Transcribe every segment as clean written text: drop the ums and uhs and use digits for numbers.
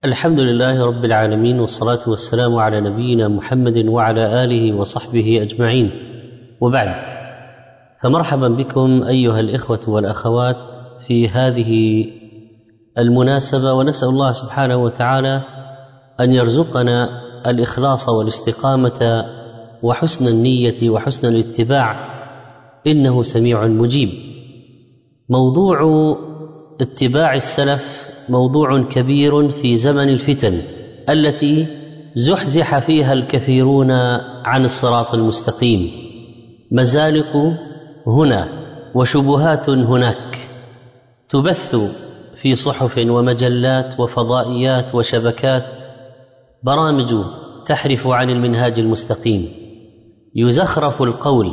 الحمد لله رب العالمين، والصلاة والسلام على نبينا محمد وعلى آله وصحبه أجمعين، وبعد، فمرحبا بكم أيها الإخوة والأخوات في هذه المناسبة، ونسأل الله سبحانه وتعالى أن يرزقنا الإخلاص والاستقامة وحسن النية وحسن الاتباع، إنه سميع مجيب. موضوع اتباع السلف موضوع كبير في زمن الفتن التي زحزح فيها الكثيرون عن الصراط المستقيم، مزالق هنا وشبهات هناك تبث في صحف ومجلات وفضائيات وشبكات، برامج تحرف عن المنهاج المستقيم، يزخرف القول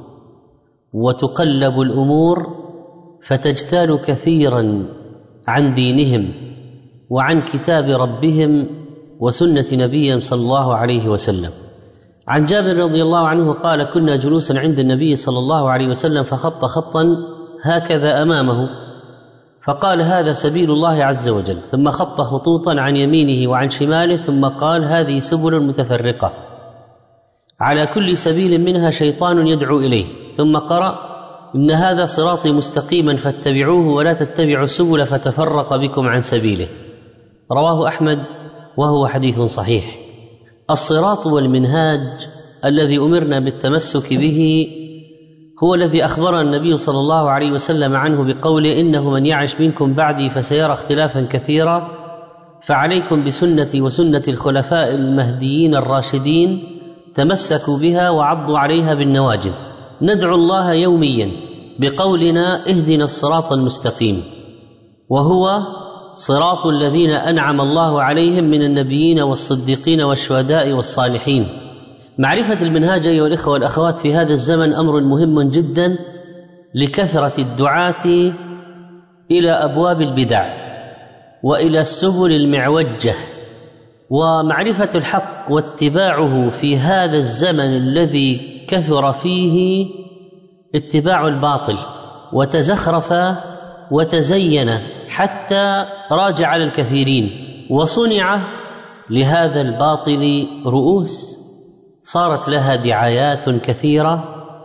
وتقلب الأمور فتجتال كثيرا عن دينهم وعن كتاب ربهم وسنة نبيهم صلى الله عليه وسلم. عن جابر رضي الله عنه قال: كنا جلوسا عند النبي صلى الله عليه وسلم فخط خطا هكذا أمامه، فقال: هذا سبيل الله عز وجل، ثم خط خطوطا عن يمينه وعن شماله، ثم قال: هذه سبل متفرقة على كل سبيل منها شيطان يدعو إليه، ثم قرأ: إن هذا صراطي مستقيما فاتبعوه ولا تتبعوا السبل فتفرق بكم عن سبيله. رواه أحمد وهو حديث صحيح. الصراط والمنهاج الذي أمرنا بالتمسك به هو الذي أخبرنا النبي صلى الله عليه وسلم عنه بقوله: إنه من يعش منكم بعدي فسيرى اختلافا كثيرا، فعليكم بسنتي وسنة الخلفاء المهديين الراشدين، تمسكوا بها وعضوا عليها بالنواجذ. ندعو الله يوميا بقولنا: اهدنا الصراط المستقيم، وهو صراط الذين أنعم الله عليهم من النبيين والصديقين والشهداء والصالحين. معرفة المنهاج أيها الإخوة والأخوات في هذا الزمن أمر مهم جدا لكثرة الدعاة إلى أبواب البدع وإلى السبل المعوجة، ومعرفة الحق واتباعه في هذا الزمن الذي كثر فيه اتباع الباطل وتزخرف وتزين حتى راج على الكثيرين، وصنع لهذا الباطل رؤوس صارت لها دعايات كثيرة،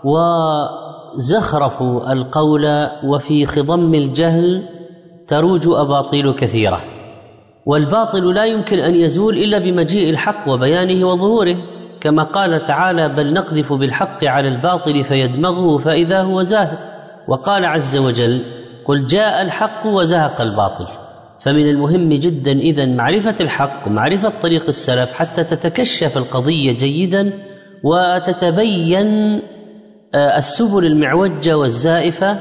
وزخرفوا القول، وفي خضم الجهل تروج أباطيل كثيرة. والباطل لا يمكن أن يزول إلا بمجيء الحق وبيانه وظهوره، كما قال تعالى: بل نقذف بالحق على الباطل فيدمغه فإذا هو زاهق. وقال عز وجل: قل جاء الحق وزهق الباطل. فمن المهم جدا إذن معرفة الحق ومعرفة طريق السلف حتى تتكشف القضية جيدا وتتبين السبل المعوجة والزائفة.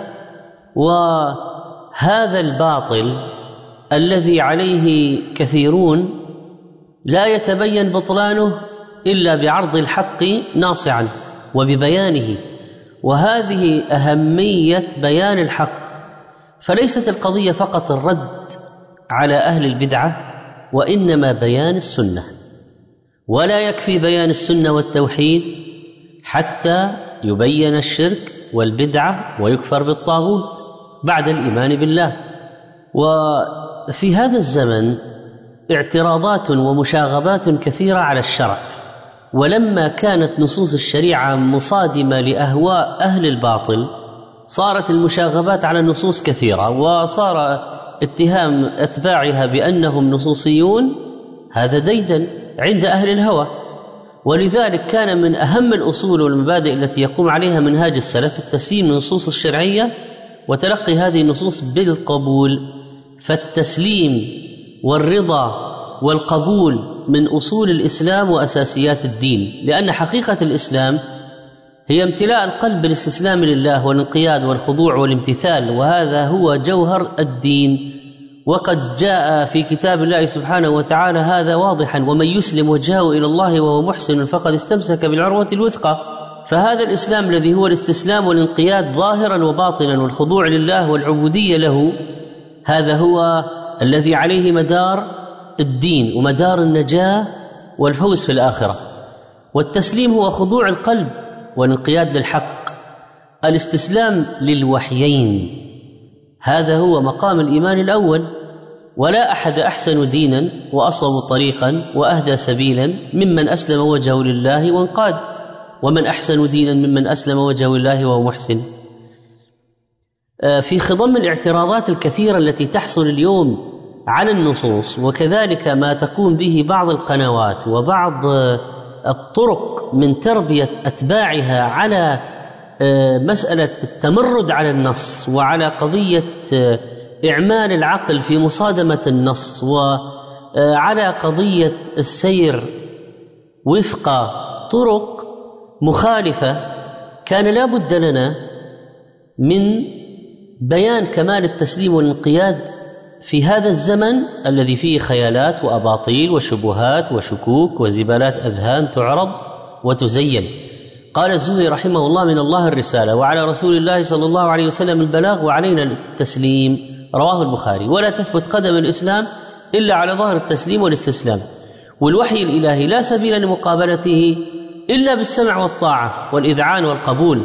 وهذا الباطل الذي عليه كثيرون لا يتبين بطلانه إلا بعرض الحق ناصعا وببيانه، وهذه أهمية بيان الحق. فليست القضية فقط الرد على أهل البدعة، وإنما بيان السنة، ولا يكفي بيان السنة والتوحيد حتى يبين الشرك والبدعة ويكفر بالطاغوت بعد الإيمان بالله. وفي هذا الزمن اعتراضات ومشاغبات كثيرة على الشرع، ولما كانت نصوص الشريعة مصادمة لأهواء أهل الباطل صارت المشاغبات على النصوص كثيرة، وصار اتهام أتباعها بأنهم نصوصيون هذا ديدا عند أهل الهوى. ولذلك كان من أهم الأصول والمبادئ التي يقوم عليها منهاج السلف التسليم للنصوص الشرعية وتلقي هذه النصوص بالقبول. فالتسليم والرضا والقبول من أصول الإسلام وأساسيات الدين، لأن حقيقة الإسلام هي امتلاء القلب بالاستسلام لله والانقياد والخضوع والامتثال، وهذا هو جوهر الدين. وقد جاء في كتاب الله سبحانه وتعالى هذا واضحا: ومن يسلم وجهه إلى الله وهو محسن فقد استمسك بالعروة الوثقى. فهذا الإسلام الذي هو الاستسلام والانقياد ظاهرا وباطنا والخضوع لله والعبودية له، هذا هو الذي عليه مدار الدين ومدار النجاة والفوز في الآخرة. والتسليم هو خضوع القلب والانقياد للحق، الاستسلام للوحيين، هذا هو مقام الإيمان الأول. ولا أحد أحسن دينا وأصوب طريقا وأهدى سبيلا ممن أسلم وجهه لله وانقاد، ومن أحسن دينا ممن أسلم وجهه لله وهو محسن. في خضم الاعتراضات الكثيرة التي تحصل اليوم على النصوص، وكذلك ما تقوم به بعض القنوات وبعض الطرق من تربية أتباعها على مسألة التمرد على النص، وعلى قضية إعمال العقل في مصادمة النص، وعلى قضية السير وفق طرق مخالفة، كان لا بد لنا من بيان كمال التسليم والانقياد في هذا الزمن الذي فيه خيالات وأباطيل وشبهات وشكوك وزبالات أذهان تعرض وتزين. قال الزهري رحمه الله: من الله الرسالة، وعلى رسول الله صلى الله عليه وسلم البلاغ، وعلينا التسليم. رواه البخاري. ولا تثبت قدم الإسلام إلا على ظهر التسليم والاستسلام، والوحي الإلهي لا سبيل لمقابلته إلا بالسمع والطاعة والإذعان والقبول.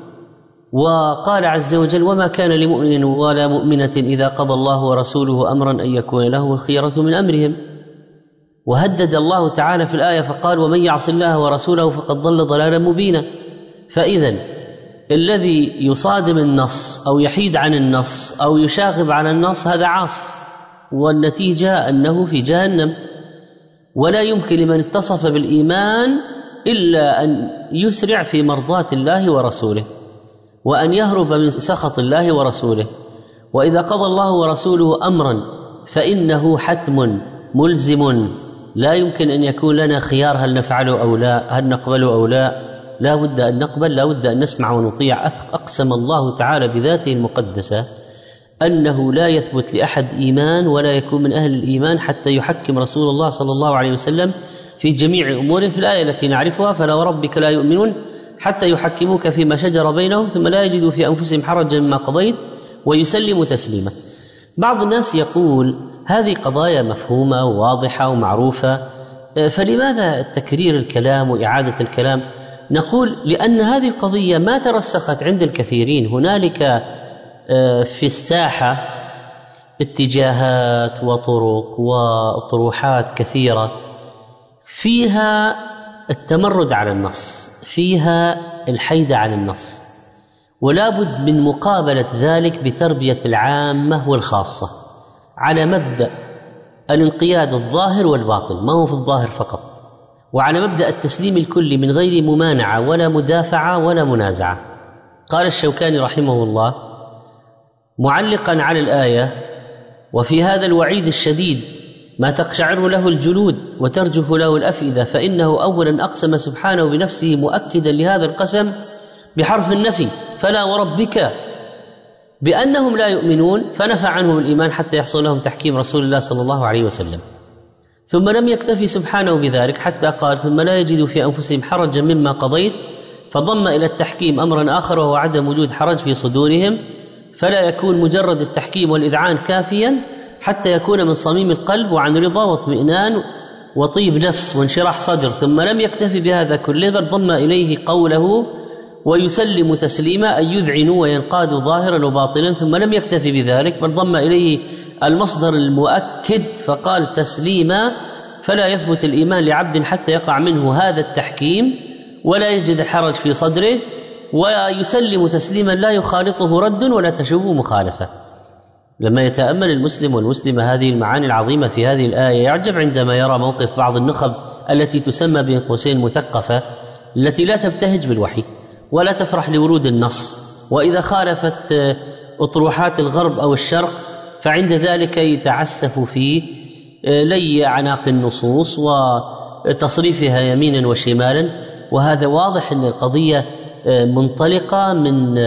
وقال عز وجل: وما كان لمؤمن ولا مؤمنة إذا قضى الله ورسوله أمرا أن يكون له الخيرة من أمرهم. وهدد الله تعالى في الآية فقال: ومن يعص الله ورسوله فقد ضل ضلالا مبينا. فإذا الذي يصادم النص أو يحيد عن النص أو يشاغب عن النص هذا عاصي، والنتيجة أنه في جهنم. ولا يمكن لمن اتصف بالإيمان إلا أن يسرع في مرضاة الله ورسوله، وأن يهرب من سخط الله ورسوله. وإذا قضى الله ورسوله أمرا فإنه حتم ملزم، لا يمكن أن يكون لنا خيار هل نفعله أو لا، هل نقبله أو لا. لا بد أن نقبل، لا بد أن نسمع ونطيع. أقسم الله تعالى بذاته المقدسة أنه لا يثبت لأحد إيمان ولا يكون من أهل الإيمان حتى يحكم رسول الله صلى الله عليه وسلم في جميع أموره، في الآية التي نعرفها: فلا وربك لا يؤمنون حتى يحكموك فيما شجر بينهم ثم لا يجدوا في أنفسهم حرجا مما قضيت ويسلموا تسليما. بعض الناس يقول هذه قضايا مفهومة وواضحة ومعروفة، فلماذا تكرير الكلام وإعادة الكلام؟ نقول لأن هذه القضية ما ترسخت عند الكثيرين. هنالك في الساحة اتجاهات وطرق وطروحات كثيرة فيها التمرد على النص، فيها الحيد عن النص، ولا بد من مقابلة ذلك بتربية العامة والخاصة على مبدأ الانقياد الظاهر والباطن، ما هو في الظاهر فقط، وعلى مبدأ التسليم الكلي من غير ممانعة ولا مدافعة ولا منازعة. قال الشوكاني رحمه الله معلقا على الآية: وفي هذا الوعيد الشديد ما تقشعر له الجلود وترجف له الأفئدة، فإنه أولا أقسم سبحانه بنفسه مؤكدا لهذا القسم بحرف النفي: فلا وربك، بأنهم لا يؤمنون، فنفى عنهم الإيمان حتى يحصل لهم تحكيم رسول الله صلى الله عليه وسلم. ثم لم يكتفي سبحانه بذلك حتى قال: ثم لا يجدوا في أنفسهم حرجا مما قضيت، فضم إلى التحكيم أمرا آخر وهو عدم وجود حرج في صدورهم، فلا يكون مجرد التحكيم والإذعان كافيا حتى يكون من صميم القلب وعن رضا واطمئنان وطيب نفس وانشراح صدر. ثم لم يكتفي بهذا كله بل ضم إليه قوله: ويسلم تسليما، أن يذعنوا وينقادوا ظاهرا وباطنا. ثم لم يكتفي بذلك بل ضم إليه المصدر المؤكد فقال: تسليما، فلا يثبت الإيمان لعبد حتى يقع منه هذا التحكيم ولا يجد حرج في صدره، ويسلم تسليما لا يخالطه رد ولا تشوب مخالفة. لما يتأمل المسلم والمسلمة هذه المعاني العظيمة في هذه الآية يعجب عندما يرى موقف بعض النخب التي تسمى بين قوسين مثقفة، التي لا تبتهج بالوحي ولا تفرح لورود النص، وإذا خالفت أطروحات الغرب أو الشرق فعند ذلك يتعسف في لي أعناق النصوص وتصريفها يمينا وشمالا. وهذا واضح أن القضية منطلقة من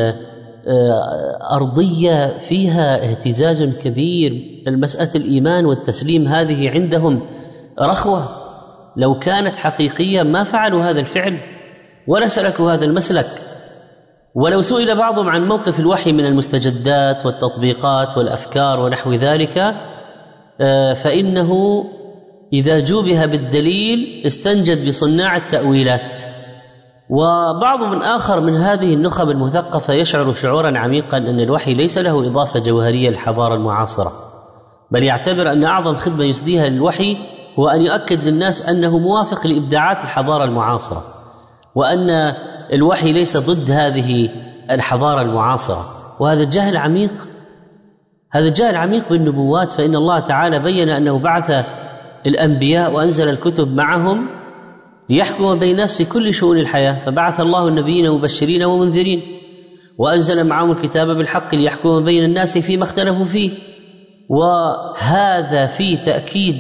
أرضية فيها اهتزاز كبير. المسألة الإيمان والتسليم هذه عندهم رخوة، لو كانت حقيقية ما فعلوا هذا الفعل ولا سلكوا هذا المسلك. ولو سئل بعضهم عن موقف الوحي من المستجدات والتطبيقات والأفكار ونحو ذلك فإنه إذا جوبها بالدليل استنجد بصناع التأويلات. وبعض من آخر من هذه النخب المثقفة يشعر شعورا عميقا أن الوحي ليس له إضافة جوهرية للحضارة المعاصرة، بل يعتبر أن أعظم خدمة يسديها للوحي هو أن يؤكد للناس أنه موافق لإبداعات الحضارة المعاصرة، وأن الوحي ليس ضد هذه الحضارة المعاصرة. وهذا جهل عميق، هذا جهل عميق بالنبوات، فإن الله تعالى بين أنه بعث الأنبياء وأنزل الكتب معهم ليحكم بين الناس في كل شؤون الحياة، فبعث الله النبيين مبشرين ومنذرين، وأنزل معهم الكتاب بالحق ليحكم بين الناس فيما اختلفوا فيه. وهذا في تأكيد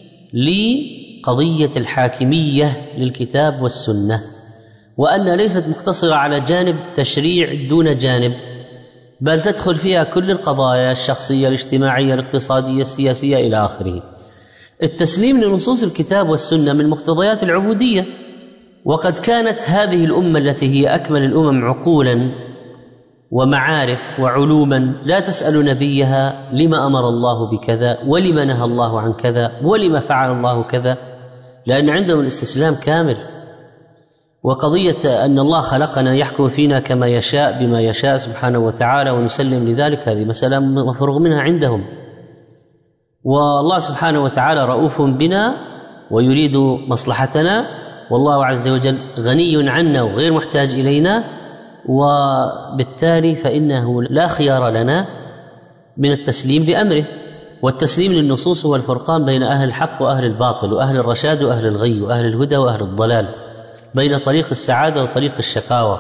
لقضية الحاكمية للكتاب والسنة، وأن ليست مقتصرة على جانب تشريع دون جانب، بل تدخل فيها كل القضايا الشخصية الاجتماعية الاقتصادية السياسية إلى آخره. التسليم لنصوص الكتاب والسنة من مقتضيات العبودية، وقد كانت هذه الأمة التي هي أكمل الأمم عقولا ومعارف وعلوما لا تسأل نبيها لما أمر الله بكذا ولما نهى الله عن كذا ولما فعل الله كذا، لأن عندهم الاستسلام كامل. وقضية أن الله خلقنا يحكم فينا كما يشاء بما يشاء سبحانه وتعالى ونسلم لذلك، هذه مسألة مفروغ منها عندهم. والله سبحانه وتعالى رؤوف بنا ويريد مصلحتنا، والله عز وجل غني عنا وغير محتاج إلينا، وبالتالي فإنه لا خيار لنا من التسليم بأمره. والتسليم للنصوص هو الفرقان بين أهل الحق وأهل الباطل، وأهل الرشاد وأهل الغي، وأهل الهدى وأهل الضلال، بين طريق السعادة وطريق الشقاوة.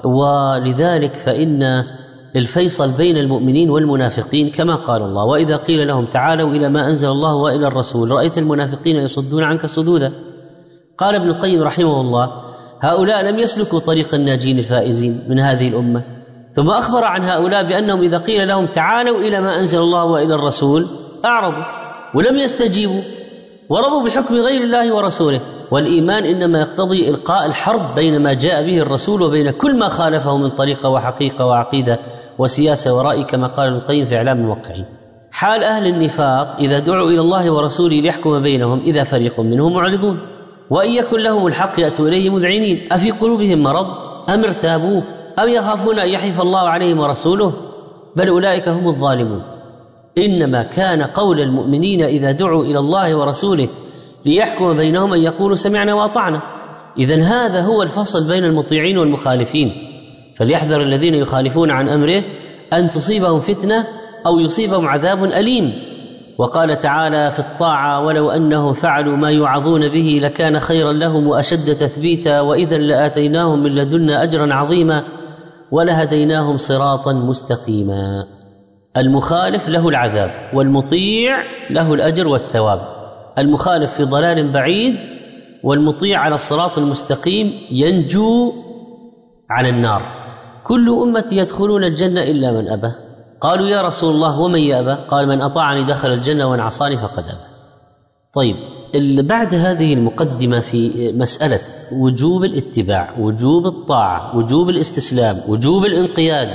ولذلك فإن الفيصل بين المؤمنين والمنافقين كما قال الله: وإذا قيل لهم تعالوا إلى ما أنزل الله وإلى الرسول رأيت المنافقين يصدون عنك صدودا. قال ابن القيم رحمه الله: هؤلاء لم يسلكوا طريق الناجين الفائزين من هذه الأمة، ثم أخبر عن هؤلاء بأنهم إذا قيل لهم تعالوا إلى ما أنزل الله وإلى الرسول أعرضوا ولم يستجيبوا ورضوا بحكم غير الله ورسوله. والإيمان إنما يقتضي إلقاء الحرب بين ما جاء به الرسول وبين كل ما خالفه من طريقة وحقيقة وعقيدة وسياسة ورأي، كما قال ابن القيم في إعلام الموقعين. حال أهل النفاق إذا دعوا إلى الله ورسوله ليحكم بينهم إذا فريق منهم معرضون، وإن يكن لهم الحق يأتوا إليه مذعنين، أفي قلوبهم مرض أم ارتابوا أم يخافون أن يحيف الله عليهم ورسوله، بل أولئك هم الظالمون. إنما كان قول المؤمنين إذا دعوا إلى الله ورسوله ليحكم بينهم أن يقولوا سمعنا وأطعنا. إذن هذا هو الفصل بين المطيعين والمخالفين، فليحذر الذين يخالفون عن أمره أن تصيبهم فتنة أو يصيبهم عذاب أليم. وقال تعالى في الطاعة: ولو أنهم فعلوا ما يوعظون به لكان خيرا لهم وأشد تثبيتا وإذا لآتيناهم من لدنا أجرا عظيما ولهديناهم صراطا مستقيما. المخالف له العذاب والمطيع له الأجر والثواب. المخالف في ضلال بعيد، والمطيع على الصراط المستقيم ينجو على النار. كل أمتي يدخلون الجنة إلا من أبى. قالوا يا رسول الله ومن يأبى؟ قال من أطاعني دخل الجنة ومن عصاني فقد أبى. طيب، بعد هذه المقدمة في مسألة وجوب الاتباع، وجوب الطاعة، وجوب الاستسلام، وجوب الانقياد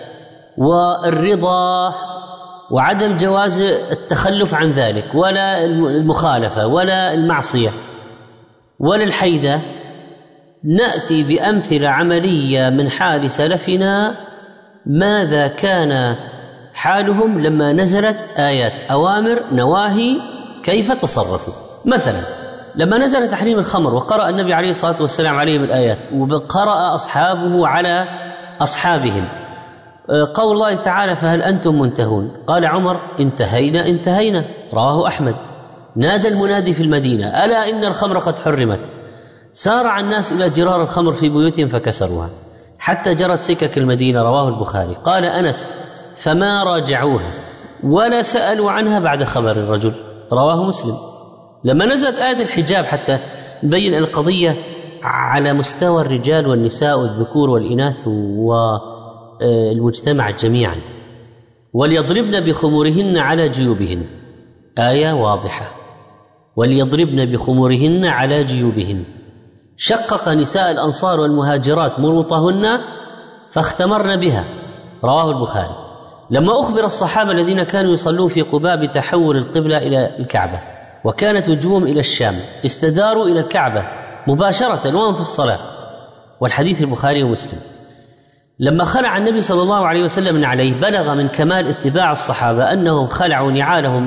والرضا، وعدم جواز التخلف عن ذلك ولا المخالفة ولا المعصية ولا الحيدة، نأتي بأمثلة عملية من حال سلفنا ماذا كان حالهم لما نزلت آيات أوامر نواهي كيف تصرفوا. مثلا لما نزل تحريم الخمر وقرأ النبي عليه الصلاة والسلام عليهم الآيات وقرأ أصحابه على أصحابهم قول الله تعالى: فهل أنتم منتهون؟ قال عمر: انتهينا انتهينا. رواه أحمد. نادى المنادي في المدينة: ألا إن الخمر قد حرمت. سارع الناس إلى جرار الخمر في بيوتهم فكسروها حتى جرت سكك المدينة. رواه البخاري. قال أنس: فما راجعوها ولا سألوا عنها بعد خبر الرجل. رواه مسلم. لما نزلت آية الحجاب حتى نبين القضية على مستوى الرجال والنساء والذكور والإناث والمجتمع جميعا: وليضربن بخمورهن على جيوبهن، آية واضحة، وليضربن بخمورهن على جيوبهن. شقق نساء الأنصار والمهاجرات مروطهن فاختمرن بها. رواه البخاري. لما أخبر الصحابة الذين كانوا يصلون في قباء بتحول القبلة إلى الكعبة وكانت وجوههم إلى الشام استداروا إلى الكعبة مباشرة وهم في الصلاة، والحديث البخاري ومسلم. لما خلع النبي صلى الله عليه وسلم عليه بلغ من كمال اتباع الصحابة أنهم خلعوا نعالهم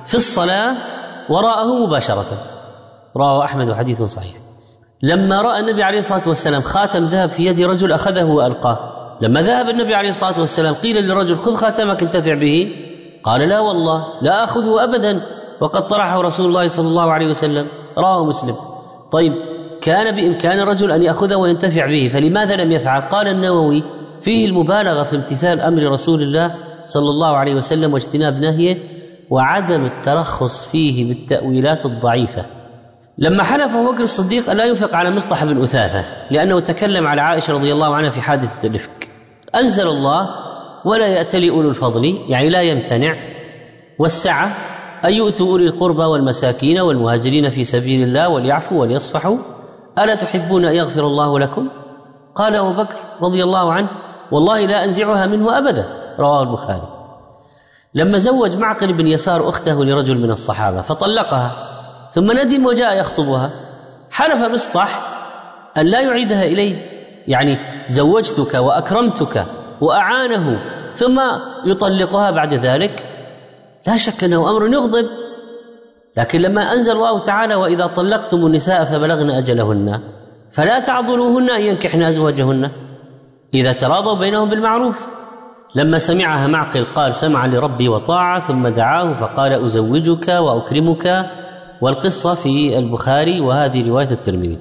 في الصلاة وراءه مباشرة، رواه أحمد وحديث صحيح. لما رأى النبي عليه الصلاة والسلام خاتم ذهب في يد رجل أخذه وألقاه، لما ذهب النبي عليه الصلاة والسلام قيل للرجل خذ خاتمك انتفع به، قال لا والله لا أخذه أبدا وقد طرحه رسول الله صلى الله عليه وسلم، رواه مسلم. طيب كان بإمكان الرجل أن يأخذه وينتفع به، فلماذا لم يفعل؟ قال النووي فيه المبالغة في امتثال أمر رسول الله صلى الله عليه وسلم واجتناب نهيه، وعدم الترخص فيه بالتأويلات الضعيفة. لما حلف أبو بكر الصديق ألا ينفق على مصطح بن أثاثة لأنه تكلم على عائشة رضي الله عنها في حادثة الإفك، أنزل الله ولا يأتلي أولو الفضل، يعني لا يمتنع، والسعة أن يؤتوا أولي القربى والمساكين والمهاجرين في سبيل الله وليعفوا وليصفحوا ألا تحبون أن يغفر الله لكم؟ قال أبو بكر رضي الله عنه والله لا أنزعها منه أبدا، رواه البخاري. لما زوج معقل بن يسار أخته لرجل من الصحابة فطلقها ثم ندم وجاء يخطبها، حلف مصطح أن لا يعيدها إليه، يعني زوجتك وأكرمتك وأعانه ثم يطلقها بعد ذلك، لا شك أنه أمر يغضب. لكن لما أنزل الله تعالى وإذا طلقتم النساء فبلغن أجلهن فلا تعضلوهن أن ينكحن أزواجهن إذا تراضوا بينهم بالمعروف. لما سمعها معقل قال سمع لربي وطاعة، ثم دعاه فقال أزوجك وأكرمك، والقصة في البخاري وهذه رواية الترمذي.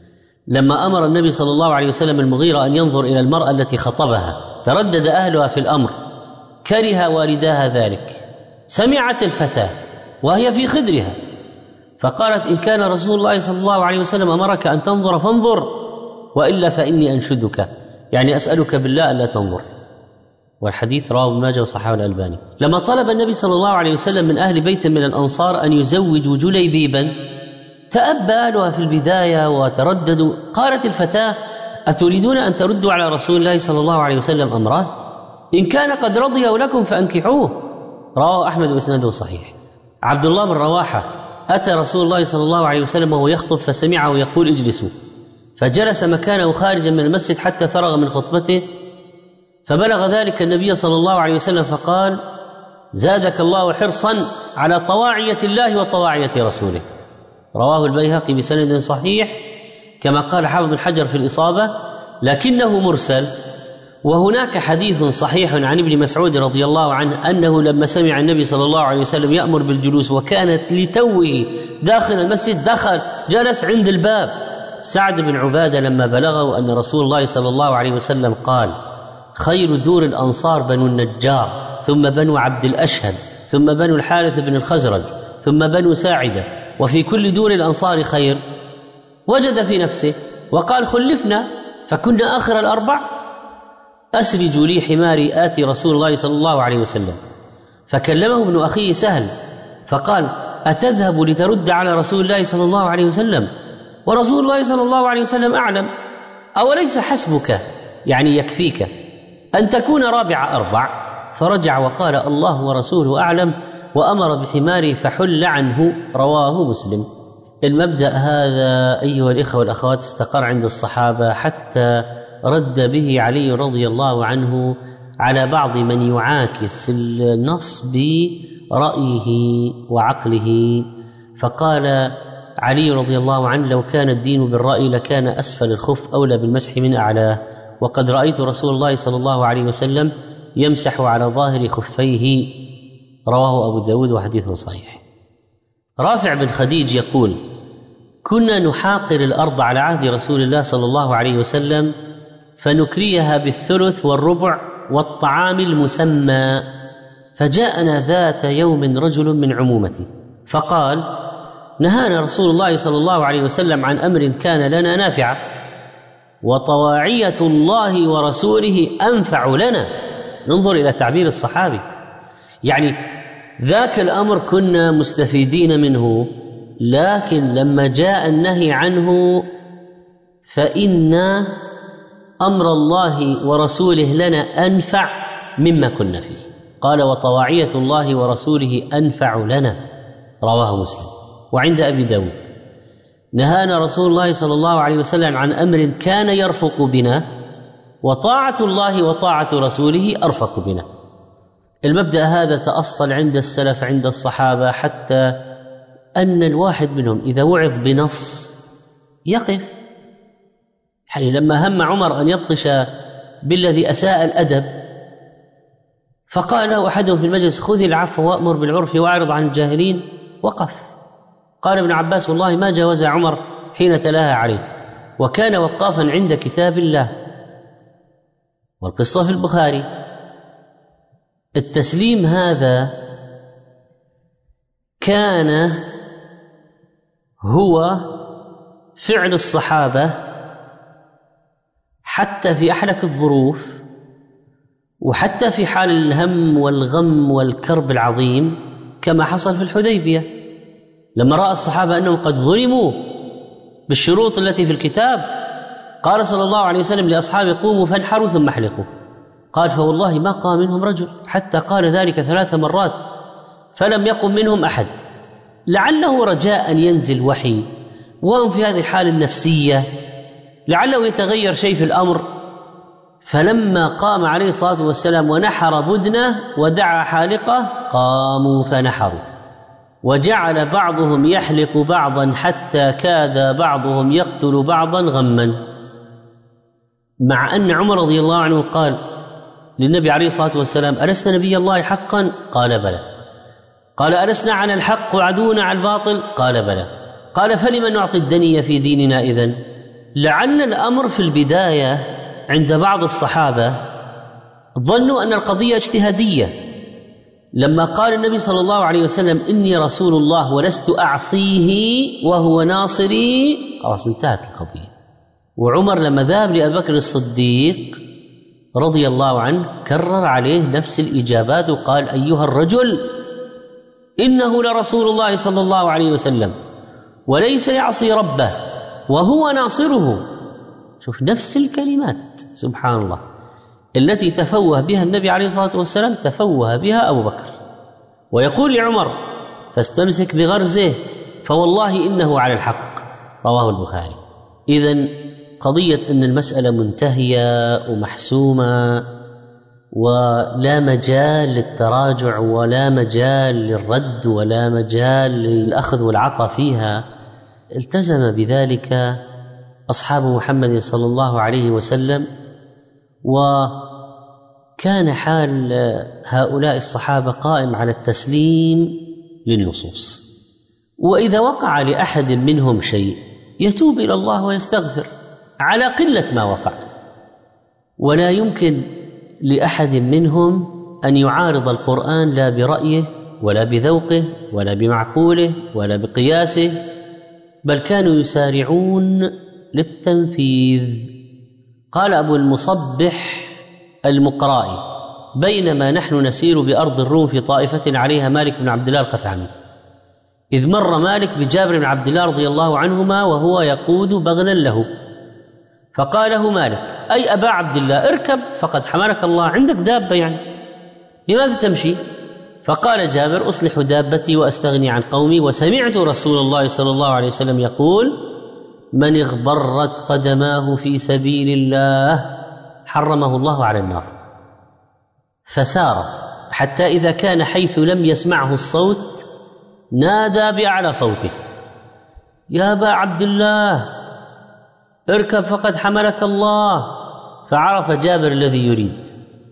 لما أمر النبي صلى الله عليه وسلم المغيرة أن ينظر إلى المرأة التي خطبها تردد أهلها في الأمر، كره والداها ذلك، سمعت الفتاة وهي في خدرها فقالت إن كان رسول الله صلى الله عليه وسلم أمرك أن تنظر فانظر، وإلا فإني أنشدك، يعني أسألك بالله ألا تنظر. والحديث رواه ابن ماجه وصححه الألباني. لما طلب النبي صلى الله عليه وسلم من أهل بيت من الأنصار أن يزوجوا جليبيبا تأبى أهلها في البداية وترددوا، قالت الفتاة أتريدون أن تردوا على رسول الله صلى الله عليه وسلم أمره؟ إن كان قد رضي لكم فأنكحوه، رواه أحمد وإسناده صحيح. عبد الله بن رواحة أتى رسول الله صلى الله عليه وسلم وهو يخطب فسمعه يقول اجلسوا، فجلس مكانه خارجا من المسجد حتى فرغ من خطبته، فبلغ ذلك النبي صلى الله عليه وسلم فقال زادك الله حرصا على طواعية الله وطواعية رسوله، رواه البيهقي بسند صحيح كما قال حافظ بن حجر في الإصابة، لكنه مرسل. وهناك حديث صحيح عن ابن مسعود رضي الله عنه أنه لما سمع النبي صلى الله عليه وسلم يأمر بالجلوس وكانت لتوه داخل المسجد دخل جلس عند الباب. سعد بن عبادة لما بلغه أن رسول الله صلى الله عليه وسلم قال خير دور الأنصار بنو النجار، ثم بنو عبد الأشهل، ثم بنو الحارث بن الخزرج، ثم بنو ساعدة، وفي كل دور الأنصار خير، وجد في نفسه وقال خلفنا فكنا آخر الأربع، أسرجوا لي حماري آتي رسول الله صلى الله عليه وسلم. فكلمه ابن أخيه سهل فقال أتذهب لترد على رسول الله صلى الله عليه وسلم ورسول الله صلى الله عليه وسلم أعلم؟ أوليس حسبك، يعني يكفيك أن تكون رابع أربع؟ فرجع وقال الله ورسوله أعلم، وأمر بحماره فحل عنه، رواه مسلم. المبدأ هذا أيها الإخوة والأخوات استقر عند الصحابة حتى رد به علي رضي الله عنه على بعض من يعاكس النص برأيه وعقله، فقال علي رضي الله عنه لو كان الدين بالرأي لكان أسفل الخف أولى بالمسح من أعلاه، وقد رأيت رسول الله صلى الله عليه وسلم يمسح على ظاهر خفيه، رواه أبو داود وحديث صحيح. رافع بن خديج يقول كنا نحاقر الأرض على عهد رسول الله صلى الله عليه وسلم فنكريها بالثلث والربع والطعام المسمى، فجاءنا ذات يوم رجل من عمومتي فقال نهانا رسول الله صلى الله عليه وسلم عن أمر كان لنا نافعا، وطواعية الله ورسوله أنفع لنا. ننظر إلى تعبير الصحابي، يعني ذاك الأمر كنا مستفيدين منه، لكن لما جاء النهي عنه فإن أمر الله ورسوله لنا أنفع مما كنا فيه. قال وطواعية الله ورسوله أنفع لنا، رواه مسلم. وعند أبي داود نهانا رسول الله صلى الله عليه وسلم عن أمر كان يرفق بنا، وطاعة الله وطاعة رسوله أرفق بنا. المبدأ هذا تأصل عند السلف عند الصحابة، حتى أن الواحد منهم إذا وعظ بنص يقف. يعني لما هم عمر أن يبطش بالذي أساء الأدب فقال له أحدهم في المجلس: خذ العفو وأمر بالعرف وأعرض عن الجاهلين، وقف. قال ابن عباس: والله ما جاوز عمر حين تلاها عليه، وكان وقافا عند كتاب الله. والقصة في البخاري. التسليم هذا كان هو فعل الصحابة حتى في أحلك الظروف، وحتى في حال الهم والغم والكرب العظيم، كما حصل في الحديبية لما رأى الصحابة أنهم قد ظلموا بالشروط التي في الكتاب. قال صلى الله عليه وسلم لأصحابه: قوموا فانحروا ثم احلقوا. قال: فوالله ما قام منهم رجل، حتى قال ذلك 3 مرات فلم يقم منهم أحد، لعله رجاء أن ينزل وحي وهم في هذه الحالة النفسية، لعله يتغير شيء في الأمر. فلما قام عليه الصلاة والسلام ونحر بدنه ودعا حالقه قاموا فنحروا، وجعل بعضهم يحلق بعضا حتى كاد بعضهم يقتل بعضا غما، مع أن عمر رضي الله عنه قال للنبي عليه الصلاة والسلام: ألست نبي الله حقا؟ قال: بلى. قال: ألسنا عن الحق وعدونا عن الباطل؟ قال: بلى. قال: فلم نعطي الدنيا في ديننا إذن؟ لعل الأمر في البداية عند بعض الصحابة ظنوا أن القضية اجتهادية. لما قال النبي صلى الله عليه وسلم: إني رسول الله ولست أعصيه وهو ناصري، خلاص انتهت القضية. وعمر لما ذهب لأبي بكر الصديق رضي الله عنه كرر عليه نفس الإجابات وقال: أيها الرجل، إنه لرسول الله صلى الله عليه وسلم وليس يعصي ربه وهو ناصره. شوف نفس الكلمات سبحان الله التي تفوه بها النبي عليه الصلاة والسلام تفوه بها أبو بكر. ويقول لعمر: فاستمسك بغرزه فوالله إنه على الحق. رواه البخاري. إذن قضية أن المسألة منتهية ومحسومة ولا مجال للتراجع ولا مجال للرد ولا مجال للأخذ والعطاء فيها، التزم بذلك أصحاب محمد صلى الله عليه وسلم. وكان حال هؤلاء الصحابة قائم على التسليم للنصوص، وإذا وقع لأحد منهم شيء يتوب إلى الله ويستغفر على قلة ما وقع، ولا يمكن لأحد منهم أن يعارض القرآن لا برأيه ولا بذوقه ولا بمعقوله ولا بقياسه، بل كانوا يسارعون للتنفيذ. قال أبو المصبح المقرائي: بينما نحن نسير بأرض الروم في طائفة عليها مالك بن عبد الله الخثعمي، إذ مر مالك بجابر بن عبد الله رضي الله عنهما وهو يقود بغلا له، فقال له مالك: أي أبا عبد الله، اركب فقد حملك الله، عندك دابة يعني، لماذا تمشي؟ فقال جابر: أصلح دابتي وأستغني عن قومي، وسمعت رسول الله صلى الله عليه وسلم يقول: من اغبرت قدماه في سبيل الله حرمه الله على النار. فسار حتى إذا كان حيث لم يسمعه الصوت نادى بأعلى صوته: يا أبا عبد الله اركب فقد حملك الله. فعرف جابر الذي يريد،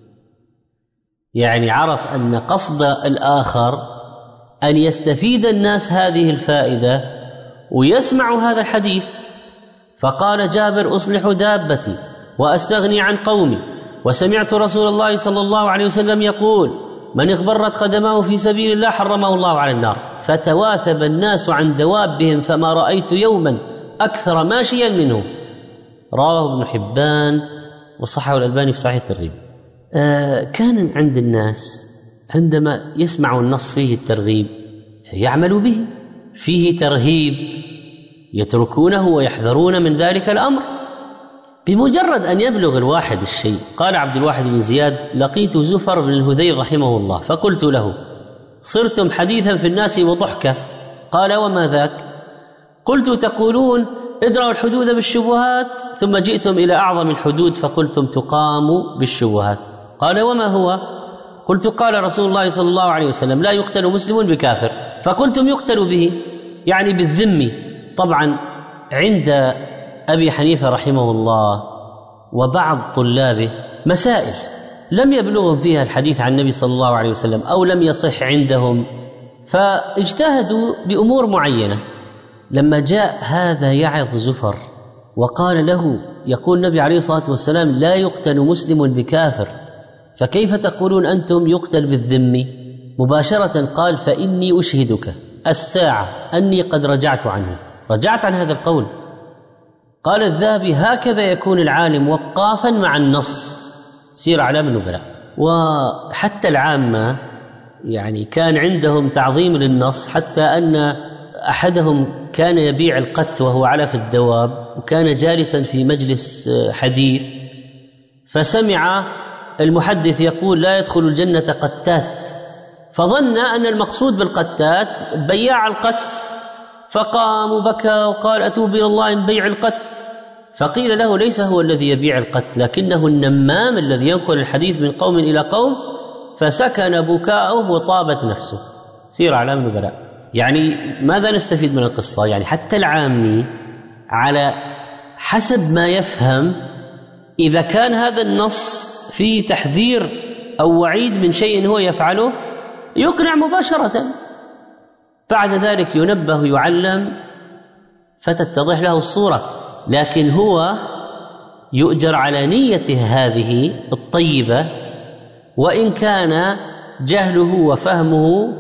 يعني عرف أن قصد الآخر أن يستفيد الناس هذه الفائدة ويسمع هذا الحديث. فقال جابر: أصلح دابتي وأستغني عن قومي، وسمعت رسول الله صلى الله عليه وسلم يقول: من اغبرت قدماه في سبيل الله حرمه الله على النار. فتواثب الناس عن دوابهم فما رأيت يوما أكثر ماشيا منه. رواه ابن حبان وصححه الألباني في صحيح الترغيب. كان عند الناس عندما يسمعوا النص فيه الترغيب يعملوا به، فيه ترهيب يتركونه ويحذرون من ذلك الأمر بمجرد أن يبلغ الواحد الشيء. قال عبد الواحد بن زياد: لقيت زفر بن الهذيل رحمه الله فقلت له: صرتم حديثا في الناس وضحكة. قال: وما ذاك؟ قلت: تقولون ادرأوا الحدود بالشبهات، ثم جئتم إلى أعظم الحدود فقلتم تقام بالشبهات. قال: وما هو؟ قلت قال رسول الله صلى الله عليه وسلم لا يقتل مسلم بكافر، فقلتم يقتل به يعني بالذم. طبعا عند أبي حنيفة رحمه الله وبعض طلابه مسائل لم يبلغهم فيها الحديث عن النبي صلى الله عليه وسلم أو لم يصح عندهم، فاجتهدوا بأمور معينة. لما جاء هذا يعظ زفر وقال له، يقول النبي عليه الصلاة والسلام لا يقتل مسلم بكافر، فكيف تقولون أنتم يقتل بالذم؟ مباشرة قال فإني أشهدك الساعة أني قد رجعت عنه، رجعت عن هذا القول. قال الذهبي هكذا يكون العالم وقافا مع النص، سير أعلام النبلاء. وحتى العامة يعني كان عندهم تعظيم للنص، حتى أن أحدهم كان يبيع القت وهو علف الدواب، وكان جالسا في مجلس حديث، فسمع المحدث يقول لا يدخل الجنة قتات، فظن أن المقصود بالقتات بياع القت، فقام وبكى وقال أتوب إلى الله من بيع القت. فقيل له ليس هو الذي يبيع القت، لكنه النمام الذي ينقل الحديث من قوم إلى قوم، فسكن بكاؤه وطابت نفسه. سير أعلام النبلاء. يعني ماذا نستفيد من القصة؟ يعني حتى العامي على حسب ما يفهم، إذا كان هذا النص فيه تحذير أو وعيد من شيء هو يفعله يقنع مباشرة، بعد ذلك ينبه يعلم فتتضح له الصورة. لكن هو يؤجر على نيته هذه الطيبة، وإن كان جهله وفهمه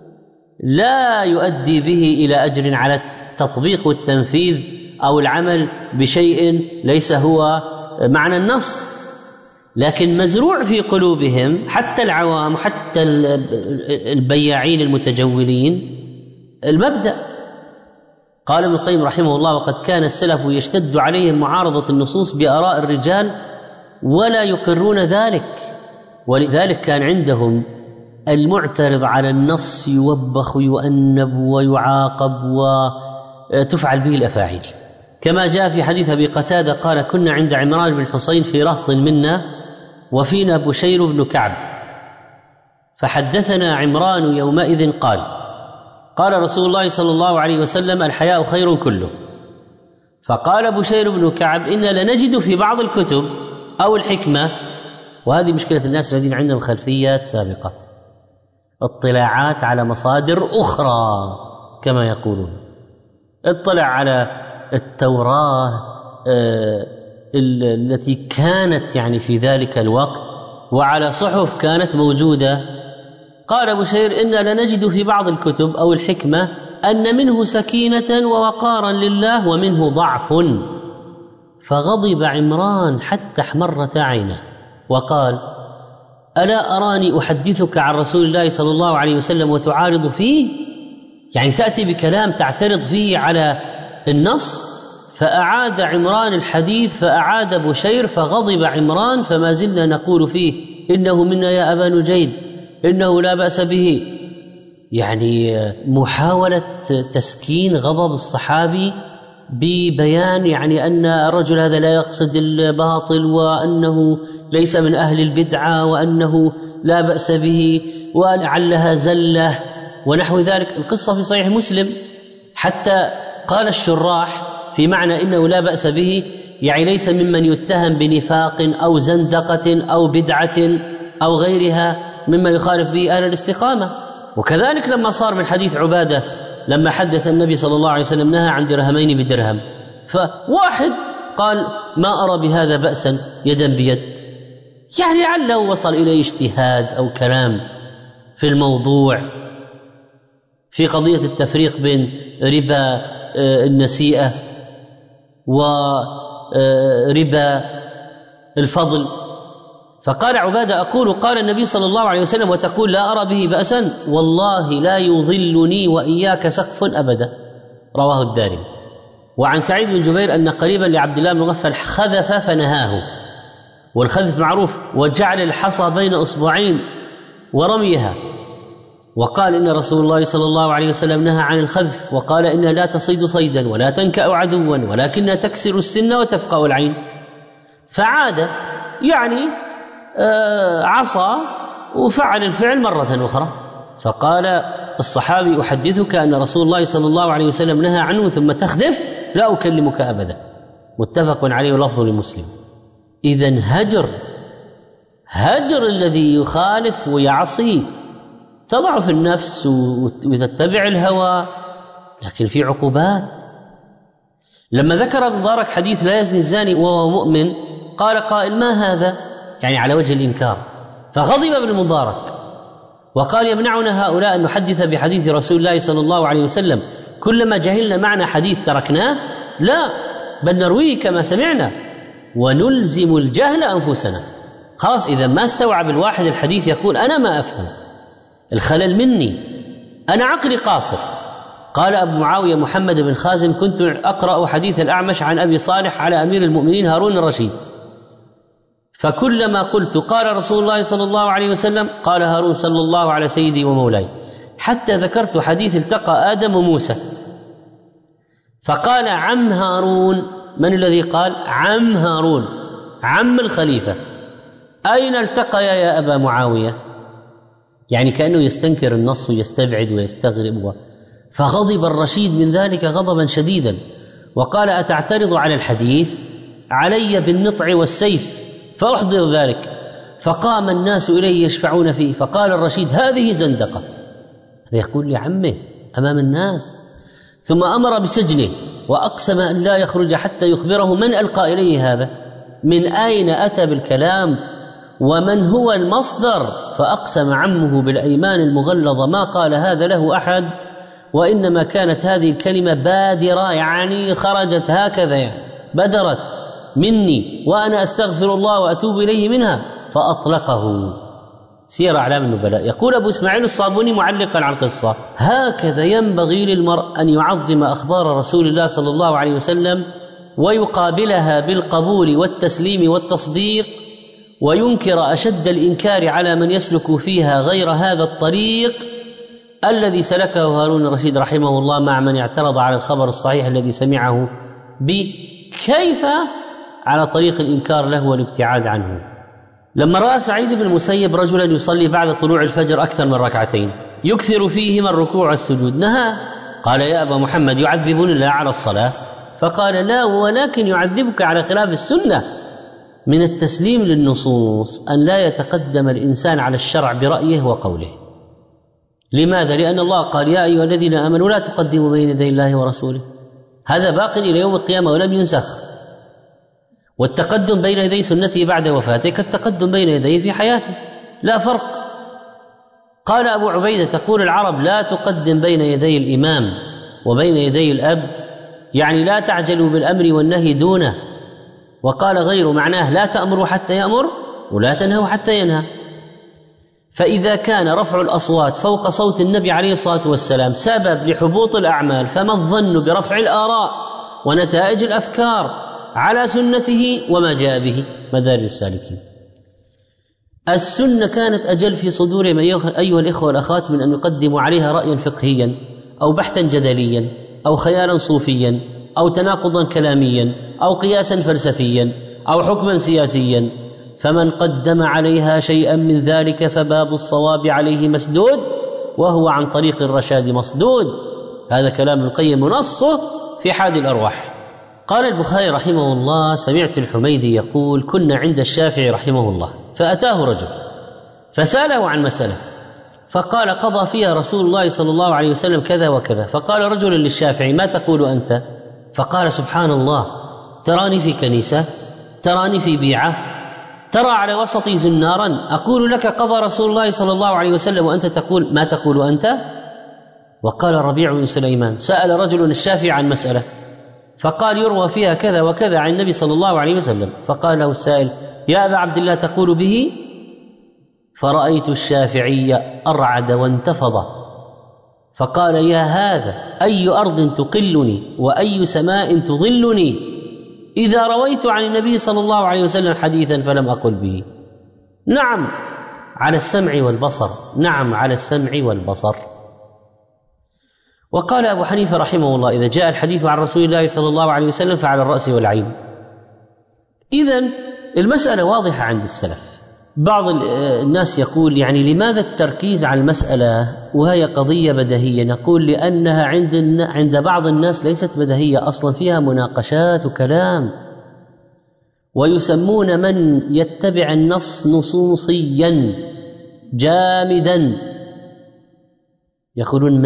لا يؤدي به إلى أجر على التطبيق والتنفيذ أو العمل بشيء ليس هو معنى النص، لكن مزروع في قلوبهم حتى العوام حتى البياعين المتجولين المبدأ. قال ابن القيم رحمه الله وقد كان السلف يشتد عليهم معارضة النصوص بآراء الرجال ولا يقرون ذلك، ولذلك كان عندهم المعترض على النص يوبخ ويؤنب ويعاقب وتفعل به الأفاعيل، كما جاء في حديث أبي قتادة قال كنا عند عمران بن حسين في رهط منا وفينا بشير بن كعب، فحدثنا عمران يومئذ قال رسول الله صلى الله عليه وسلم الحياء خير كله. فقال بشير بن كعب إنا لنجد في بعض الكتب أو الحكمة، وهذه مشكلة الناس الذين عندهم خلفيات سابقة، اطلاعات على مصادر أخرى كما يقولون، اطلع على التوراة التي كانت يعني في ذلك الوقت وعلى صحف كانت موجودة. قال بشير إنا لنجد في بعض الكتب أو الحكمة أن منه سكينة ووقارا لله ومنه ضعف. فغضب عمران حتى احمرت عينه وقال ألا أراني أحدثك عن رسول الله صلى الله عليه وسلم وتعارض فيه؟ يعني تأتي بكلام تعترض فيه على النص. فأعاد عمران الحديث فأعاد بشير فغضب عمران فما زلنا نقول فيه إنه منا يا أبا نجيد إنه لا بأس به. يعني محاولة تسكين غضب الصحابي ببيان يعني أن الرجل هذا لا يقصد الباطل وأنه ليس من أهل البدعة وأنه لا بأس به ولعلها زلة ونحو ذلك. القصة في صحيح مسلم، حتى قال الشراح في معنى إنه لا بأس به يعني ليس ممن يتهم بنفاق أو زندقة أو بدعة أو غيرها مما يخالف به أهل الاستقامة. وكذلك لما صار من حديث عبادة لما حدث النبي صلى الله عليه وسلم نهى عن درهمين بدرهم، فواحد قال ما أرى بهذا بأسا يدا بيد، يعني لعله وصل إلى اجتهاد أو كلام في الموضوع في قضية التفريق بين ربا النسيئة وربا الفضل. فقال عبادة أقول قال النبي صلى الله عليه وسلم وتقول لا أرى به بأسا، والله لا يظلني وإياك سقف أبدا. رواه الدارمي. وعن سعيد بن جبير أن قريبا لعبد الله بن مغفل خذف فنهاه، والخذف معروف، وجعل الحصى بين أصبعين ورميها، وقال إن رسول الله صلى الله عليه وسلم نهى عن الخذف وقال إن لا تصيد صيدا ولا تنكأ عدوا ولكن تكسر السن وتفقأ العين. فعاد يعني عصا وفعل الفعل مرة أخرى. فقال الصحابي: أحدثك أن رسول الله صلى الله عليه وسلم نهى عنه ثم تخذف لا أكلمك أبدا. متفق عليه ولفظ لمسلم. إذن هجر الذي يخالف ويعصي تضعف النفس وتتبع الهوى، لكن في عقوبات. لما ذكر ابن مبارك حديث لا يزني الزاني وهو مؤمن، قال قائل: ما هذا؟ يعني على وجه الإنكار. فغضب ابن مبارك وقال: يمنعنا هؤلاء أن نحدث بحديث رسول الله صلى الله عليه وسلم كلما جهلنا معنى حديث تركناه؟ لا، بل نرويه كما سمعنا ونلزم الجهل أنفسنا. خلاص، إذا ما استوعب الواحد الحديث يقول: أنا ما أفهم، الخلل مني، أنا عقلي قاصر. قال أبو معاوية محمد بن خازم: كنت أقرأ حديث الأعمش عن أبي صالح على أمير المؤمنين هارون الرشيد، فكلما قلت قال رسول الله صلى الله عليه وسلم قال هارون صلى الله على سيدي ومولاي، حتى ذكرت حديث التقى آدم وموسى فقال عم هارون. من الذي قال؟ عم هارون، عم الخليفة. أين التقيا يا أبا معاوية؟ يعني كأنه يستنكر النص ويستبعد ويستغرب. فغضب الرشيد من ذلك غضبا شديدا وقال: أتعترض على الحديث؟ علي بالنطع والسيف فأحضر ذلك. فقام الناس إليه يشفعون فيه، فقال الرشيد: هذه زندقة. هذا يقول لعمه أمام الناس. ثم أمر بسجنه وأقسم أن لا يخرج حتى يخبره من ألقى إليه هذا، من أين أتى بالكلام، ومن هو المصدر. فأقسم عمه بالأيمان المغلظة ما قال هذا له أحد، وإنما كانت هذه الكلمة بادرة، يعني خرجت هكذا، يعني بدرت مني وأنا أستغفر الله وأتوب إليه منها، فأطلقه. سير أعلام النبلاء. يقول أبو إسماعيل الصابوني معلقا على القصة: هكذا ينبغي للمرء أن يعظم أخبار رسول الله صلى الله عليه وسلم ويقابلها بالقبول والتسليم والتصديق، وينكر أشد الإنكار على من يسلك فيها غير هذا الطريق الذي سلكه هارون الرشيد رحمه الله مع من اعترض على الخبر الصحيح الذي سمعه كيف على طريق الإنكار له والابتعاد عنه. لما رأى سعيد بن المسيب رجلا يصلي بعد طلوع الفجر أكثر من ركعتين يكثر فيهما الركوع والسجود نهى. قال: يا أبا محمد، يعذبني الله على الصلاة؟ فقال: لا، ولكن يعذبك على خلاف السنة. من التسليم للنصوص أن لا يتقدم الإنسان على الشرع برأيه وقوله. لماذا؟ لأن الله قال: يا أيها الذين آمنوا لا تقدموا بين يدي الله ورسوله. هذا باق إلى يوم القيامة ولم ينسخ. والتقدم بين يدي سنته بعد وفاته كالتقدم بين يديه في حياته، لا فرق. قال أبو عبيدة: تقول العرب لا تقدم بين يدي الإمام وبين يدي الأب، يعني لا تعجلوا بالأمر والنهي دونه. وقال غير معناه: لا تأمروا حتى يأمر ولا تنهوا حتى ينهى. فإذا كان رفع الأصوات فوق صوت النبي عليه الصلاة والسلام سبب لحبوط الأعمال، فما الظن برفع الآراء ونتائج الأفكار على سنته وما جاء به؟ مدارج السالكين. السنة كانت أجل في صدورهم أيها الإخوة والأخوات من أن يقدموا عليها رأيا فقهيا أو بحثا جدليا أو خيالا صوفيا أو تناقضا كلاميا أو قياسا فلسفيا أو حكما سياسيا. فمن قدم عليها شيئا من ذلك فباب الصواب عليه مسدود، وهو عن طريق الرشاد مصدود. هذا كلام ابن القيم نصه في حاد الأرواح. قال البخاري رحمه الله: سمعت الحميدي يقول: كنا عند الشافعي رحمه الله، فأتاه رجل فسأله عن مسألة، فقال: قضى فيها رسول الله صلى الله عليه وسلم كذا وكذا. فقال رجل للشافعي: ما تقول أنت؟ فقال: سبحان الله، تراني في كنيسة، تراني في بيعة، ترى على وسطي زنارا، أقول لك قضى رسول الله صلى الله عليه وسلم وأنت تقول ما تقول أنت؟ وقال الربيع بن سليمان: سأل رجل الشافعي عن مسألة فقال: يروى فيها كذا وكذا عن النبي صلى الله عليه وسلم. فقال له السائل: يا أبا عبد الله، تقول به؟ فرأيت الشافعي أرعد وانتفض فقال: يا هذا، أي أرض تقلني وأي سماء تظلني إذا رويت عن النبي صلى الله عليه وسلم حديثا فلم أقل به؟ نعم على السمع والبصر، نعم على السمع والبصر. وقال أبو حنيفة رحمه الله: إذا جاء الحديث عن رسول الله صلى الله عليه وسلم فعلى الرأس والعين. إذن المسألة واضحة عند السلف، بعض الناس يقول يعني لماذا التركيز على المسألة وهي قضية بديهية؟ نقول لأنها عند بعض الناس ليست بديهية أصلا، فيها مناقشات وكلام، ويسمون من يتبع النص نصوصيا جامدا، يقولون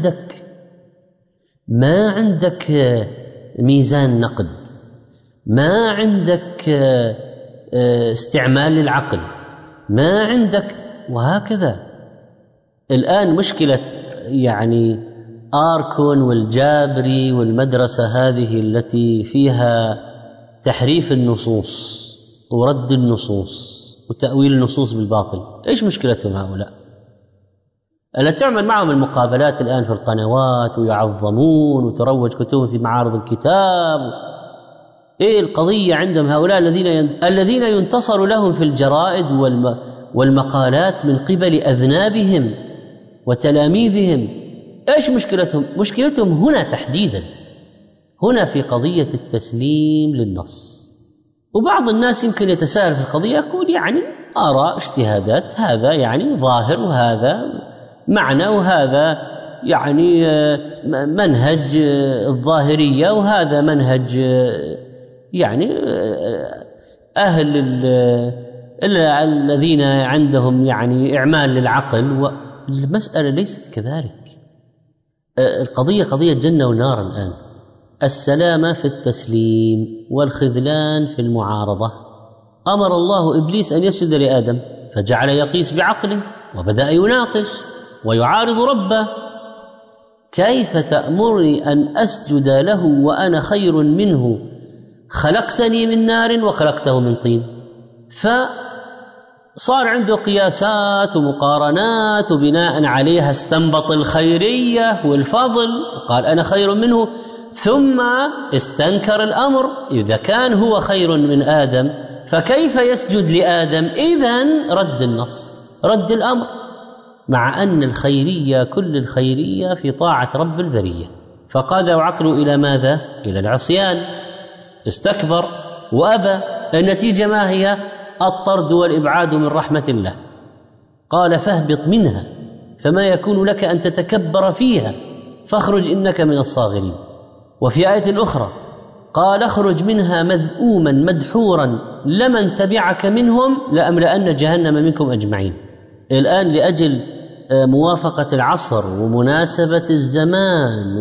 ما عندك ميزان نقد، ما عندك استعمال للعقل، ما عندك، وهكذا. الآن مشكلة يعني آركون والجابري والمدرسة هذه التي فيها تحريف النصوص ورد النصوص وتأويل النصوص بالباطل، إيش مشكلتهم هؤلاء؟ ألا تعمل معهم المقابلات الآن في القنوات ويعظمون وتروج كتبهم في معارض الكتاب. إيه القضية عندهم هؤلاء الذين ينتصر لهم في الجرائد والمقالات من قبل أذنابهم وتلاميذهم؟ إيش مشكلتهم؟ مشكلتهم هنا تحديدا، هنا في قضية التسليم للنص. وبعض الناس يمكن يتساهل في القضية، يقول يعني آراء اجتهادات، هذا يعني ظاهر وهذا معنى وهذا يعني منهج الظاهرية وهذا منهج يعني أهل الذين عندهم يعني إعمال للعقل. والمسألة ليست كذلك. القضية قضية جنة ونار الآن. السلامة في التسليم والخذلان في المعارضة. أمر الله إبليس أن يسجد لآدم فجعل يقيس بعقله وبدأ يناقش ويعارض ربه. كيف تأمرني أن أسجد له وأنا خير منه؟ خلقتني من نار وخلقته من طين. فصار عنده قياسات ومقارنات وبناء عليها استنبط الخيرية والفضل وقال أنا خير منه، ثم استنكر الأمر. إذا كان هو خير من آدم فكيف يسجد لآدم؟ إذن رد النص، رد الأمر، مع أن الخيرية كل الخيرية في طاعة رب البرية. فقاد عقله إلى ماذا؟ إلى العصيان. استكبر وأبى. النتيجة ما هي؟ الطرد والإبعاد من رحمة الله. قال فاهبط منها فما يكون لك أن تتكبر فيها فاخرج إنك من الصاغرين. وفي آية أخرى قال اخرج منها مذءوما مدحورا لمن تبعك منهم لأملأن جهنم منكم أجمعين. الآن لأجل موافقة العصر ومناسبة الزمان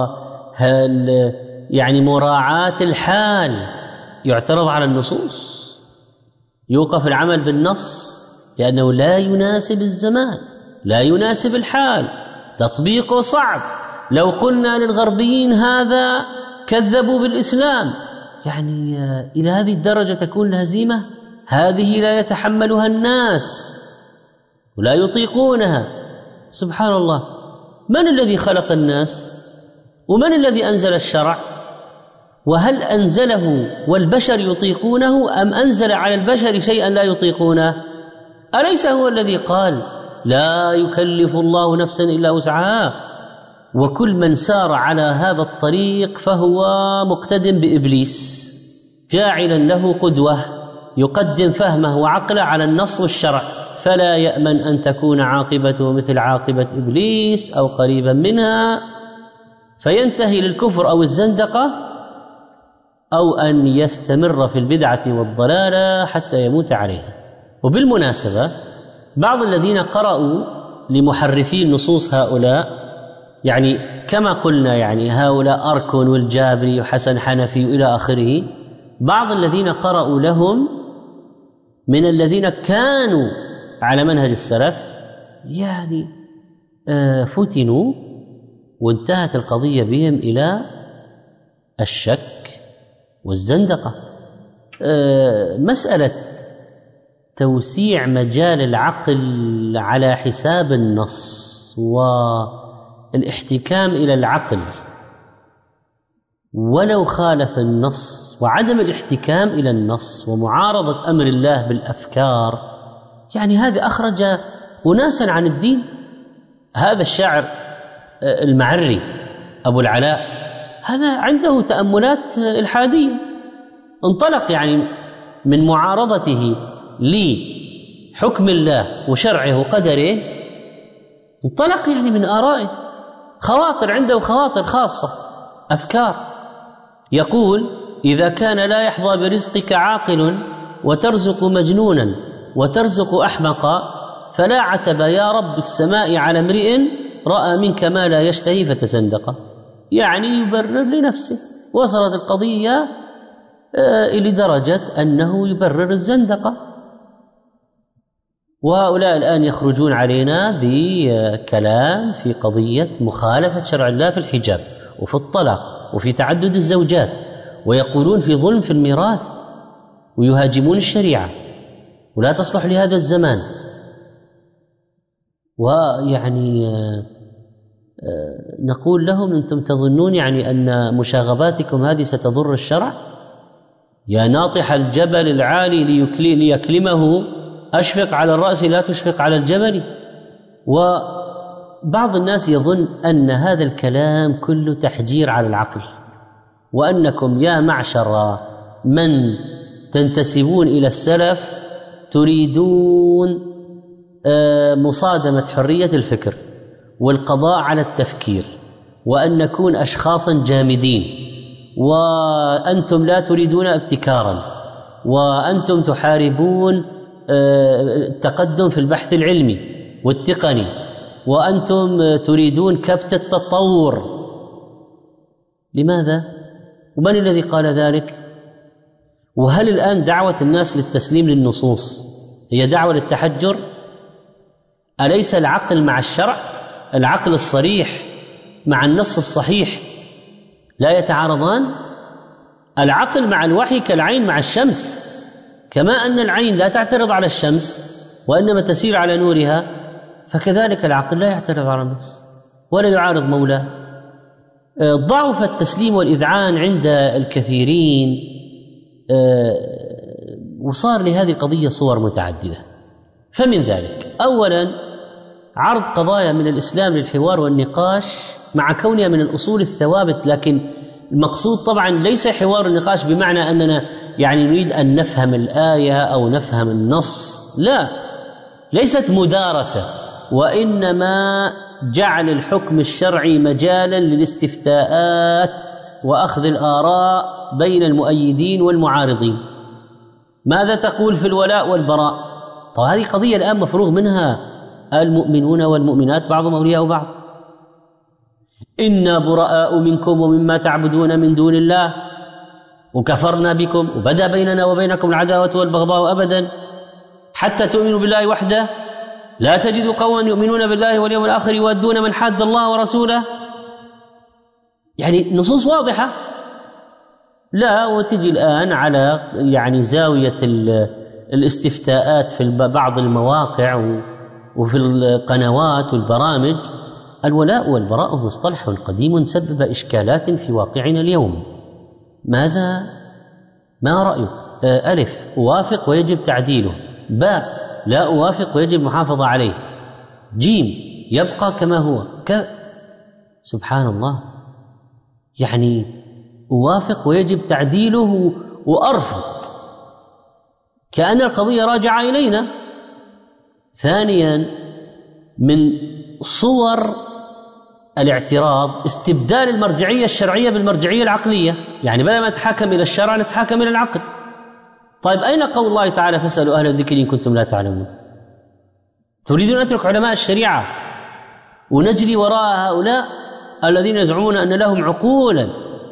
يعني مراعاة الحال يعترض على النصوص، يوقف العمل بالنص لأنه لا يناسب الزمان، لا يناسب الحال، تطبيقه صعب. لو قلنا للغربيين هذا كذبوا بالإسلام، يعني إلى هذه الدرجة تكون الهزيمة؟ هذه لا يتحملها الناس ولا يطيقونها. سبحان الله، من الذي خلق الناس؟ ومن الذي أنزل الشرع؟ وهل أنزله والبشر يطيقونه أم أنزل على البشر شيئا لا يطيقونه؟ أليس هو الذي قال لا يكلف الله نفسا إلا وسعها؟ وكل من سار على هذا الطريق فهو مقتدم بإبليس، جاعلا له قدوة يقدم فهمه وعقله على النص والشرع، فلا يأمن أن تكون عاقبته مثل عاقبة إبليس أو قريبا منها، فينتهي للكفر أو الزندقة، أو أن يستمر في البدعة والضلالة حتى يموت عليها. وبالمناسبة بعض الذين قرأوا لمحرفي النصوص هؤلاء، يعني كما قلنا يعني هؤلاء أركون والجابري وحسن حنفي وإلى آخره، بعض الذين قرأوا لهم من الذين كانوا على منهج السلف يعني فتنوا وانتهت القضية بهم إلى الشك والزندقة. مسألة توسيع مجال العقل على حساب النص والاحتكام إلى العقل ولو خالف النص، وعدم الاحتكام إلى النص ومعارضة أمر الله بالأفكار، يعني هذا أخرج أناسا عن الدين. هذا الشاعر المعري أبو العلاء هذا عنده تأملات إلحادية، انطلق يعني من معارضته حكم الله وشرعه وقدره انطلق يعني من آرائه، خواطر عنده، خواطر خاصة، أفكار. يقول: إذا كان لا يحظى برزقك عاقل وترزق مجنونا وترزق أحمقا فلا عتب يا رب السماء على امرئ رأى منك ما لا يشتهي فتزندق. يعني يبرر لنفسه. وصلت القضية إلى درجة أنه يبرر الزندقة. وهؤلاء الآن يخرجون علينا بكلام في قضية مخالفة شرع الله في الحجاب وفي الطلاق وفي تعدد الزوجات، ويقولون في ظلم في الميراث، ويهاجمون الشريعة ولا تصلح لهذا الزمان. ويعني نقول لهم: أنتم تظنون يعني أن مشاغباتكم هذه ستضر الشرع؟ يا ناطح الجبل العالي ليكلمه أشفق على الرأس لا تشفق على الجبل. وبعض الناس يظن أن هذا الكلام كله تحجير على العقل، وأنكم يا معشر من تنتسبون إلى السلف تريدون مصادمة حرية الفكر والقضاء على التفكير، وأن نكون أشخاصا جامدين، وأنتم لا تريدون ابتكارا، وأنتم تحاربون التقدم في البحث العلمي والتقني، وأنتم تريدون كبت التطور. لماذا؟ ومن الذي قال ذلك؟ وهل الآن دعوة الناس للتسليم للنصوص هي دعوة للتحجر؟ أليس العقل مع الشرع، العقل الصريح مع النص الصحيح لا يتعارضان؟ العقل مع الوحي كالعين مع الشمس، كما أن العين لا تعترض على الشمس وإنما تسير على نورها، فكذلك العقل لا يعترض على النص ولا يعارض مولاه. ضعف التسليم والإذعان عند الكثيرين، وصار لهذه القضية صور متعددة. فمن ذلك: أولا عرض قضايا من الإسلام للحوار والنقاش مع كونها من الأصول الثوابت، لكن المقصود طبعا ليس حوار النقاش بمعنى أننا يعني نريد أن نفهم الآية أو نفهم النص، لا، ليست مدارسة، وإنما جعل الحكم الشرعي مجالا للاستفتاءات وأخذ الآراء بين المؤيدين والمعارضين. ماذا تقول في الولاء والبراء؟ طيب هذه قضية الآن مفروغ منها، المؤمنون والمؤمنات بعضهم أولياء بعض. إنا براء منكم ومما تعبدون من دون الله وكفرنا بكم وبدأ بيننا وبينكم العداوة والبغضاء أبدا حتى تؤمنوا بالله وحده لا تجد قوما يؤمنون بالله واليوم الآخر يودون من حاد الله ورسوله. يعني نصوص واضحة. لا، وتجي الآن على يعني زاوية الاستفتاءات في بعض المواقع وفي القنوات والبرامج. الولاء والبراء مصطلح قديم سبب إشكالات في واقعنا اليوم. ماذا؟ ما رأيك؟ ألف: أوافق ويجب تعديله. باء: لا أوافق ويجب محافظة عليه. جيم: يبقى كما هو. سبحان الله، يعني أوافق ويجب تعديله وأرفض، كأن القضية راجعة إلينا. ثانيا من صور الاعتراض استبدال المرجعية الشرعية بالمرجعية العقلية، يعني بدل ما نتحاكم إلى الشرع نتحاكم إلى العقل. طيب أين قول الله تعالى: فاسألوا أهل الذكر إن كنتم لا تعلمون؟ تريدون أن نترك علماء الشريعة ونجري وراء هؤلاء الذين يزعمون أن لهم عقولا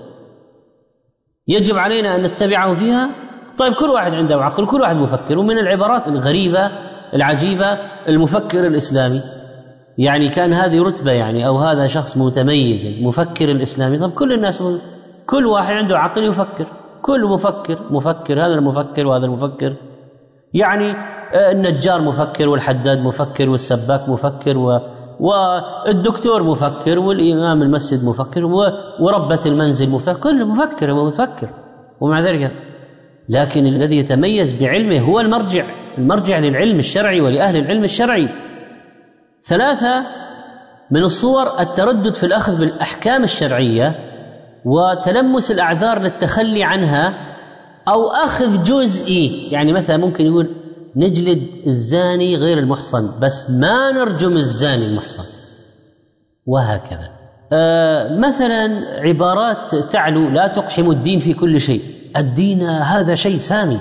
يجب علينا أن نتبعهم فيها؟ طيب كل واحد عنده عقل، كل واحد مفكر. ومن العبارات الغريبة العجيبة المفكر الإسلامي، يعني كان هذه رتبة يعني أو هذا شخص متميز، المفكر الإسلامي. طب كل الناس كل واحد عنده عقل يفكر، كل مفكر، هذا المفكر وهذا المفكر. يعني النجار مفكر والحداد مفكر والسباك مفكر والدكتور مفكر والإمام المسجد مفكر وربة المنزل مفكر، كل مفكر ومفكر. ومع ذلك لكن الذي يتميز بعلمه هو المرجع للعلم الشرعي ولأهل العلم الشرعي. ثلاثة من الصور التردد في الأخذ بالأحكام الشرعية وتلمس الأعذار للتخلي عنها أو أخذ جزئي. يعني مثلا ممكن يقول نجلد الزاني غير المحصن بس ما نرجم الزاني المحصن، وهكذا. مثلا عبارات تعلو: لا تقحموا الدين في كل شيء، الدين هذا شيء سامي،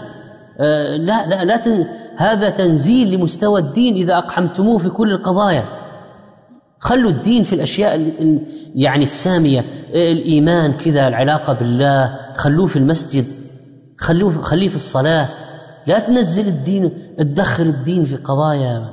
هذا تنزيل لمستوى الدين إذا أقحمتموه في كل القضايا. خلوا الدين في الأشياء يعني السامية، الإيمان كذا، العلاقة بالله، خلوه في المسجد، خليه في الصلاة. لا تنزل الدين، تدخل الدين في قضايا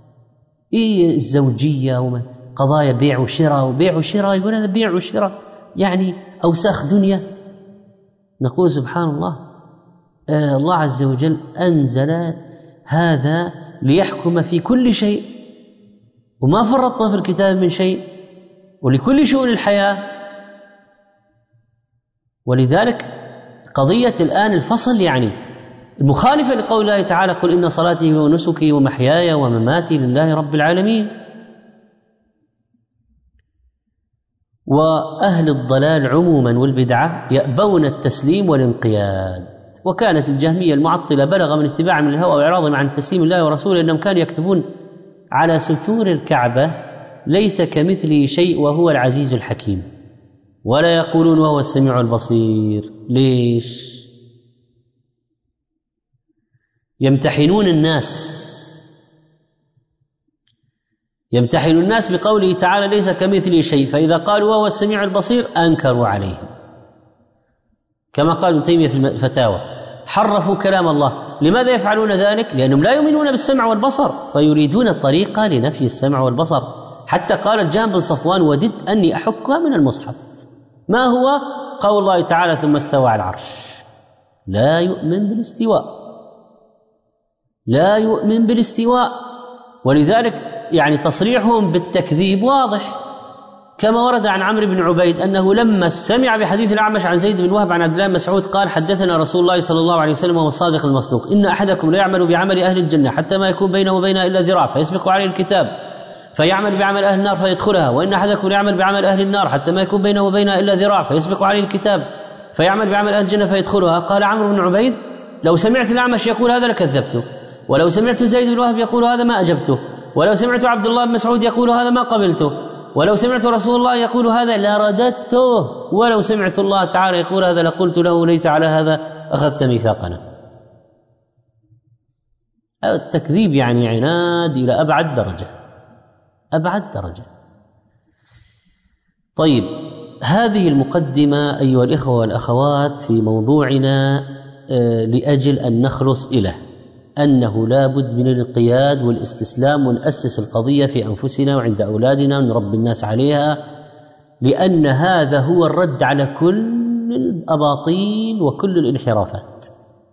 الزوجية قضايا بيع وشراء، يقول هذا بيع وشراء يعني أوساخ دنيا. نقول سبحان الله، الله عز وجل أنزل هذا ليحكم في كل شيء، وما فرطنا في الكتاب من شيء، ولكل شؤون الحياة. ولذلك قضية الآن الفصل يعني المخالفة لقول الله تعالى: قل إن صلاتي ونسكي ومحياي ومماتي لله رب العالمين. وأهل الضلال عموما والبدعة يأبون التسليم والانقياد. وكانت الجهمية المعطلة بلغ من اتباع من الهوى وإعراضهم عن تسليم الله ورسوله أنهم كانوا يكتبون على ستور الكعبة: ليس كمثله شيء وهو العزيز الحكيم، ولا يقولون وهو السميع البصير. ليش؟ يمتحنون الناس بقوله تعالى: ليس كمثله شيء، فإذا قالوا وهو السميع البصير أنكروا عليهم، كما قال ابن تيمية في الفتاوى: حرفوا كلام الله. لماذا يفعلون ذلك؟ لأنهم لا يؤمنون بالسمع والبصر، فيريدون الطريقة لنفي السمع والبصر. حتى قال الجهم بن صفوان: وددت أني أحكها من المصحف. ما هو؟ قول الله تعالى: ثم استوى على العرش. لا يؤمن بالاستواء. ولذلك يعني تصريحهم بالتكذيب واضح، كما ورد عن عمرو بن عبيد أنه لما سمع بحديث الأعمش عن زيد بن وهب عن عبد الله بن مسعود قال: حدثنا رسول الله صلى الله عليه وسلم وهو الصادق المصدوق: إن أحدكم لا يعمل بعمل أهل الجنة حتى ما يكون بينه وبينها إلا ذراع فيسبق عليه الكتاب فيعمل بعمل أهل النار فيدخلها، وإن أحدكم لا يعمل بعمل أهل النار حتى ما يكون بينه وبينها إلا ذراع فيسبق عليه الكتاب فيعمل بعمل أهل الجنة فيدخلها. قال عمرو بن عبيد: لو سمعت الأعمش يقول هذا لكذبته، ولو سمعت زيد بن وهب يقول هذا ما أجبته، ولو سمعت عبد الله بن مسعود يقول هذا ما قبلته، ولو سمعت رسول الله يقول هذا لرددته، ولو سمعت الله تعالى يقول هذا لقلت له ليس على هذا أخذت ميثاقنا. التكذيب يعني عناد إلى أبعد درجة. طيب، هذه المقدمة أيها الإخوة والأخوات في موضوعنا لأجل أن نخلص إلى أنه لا بد من الانقياد والاستسلام، ونأسس القضية في أنفسنا وعند أولادنا ونربي الناس عليها، لأن هذا هو الرد على كل الأباطيل وكل الانحرافات.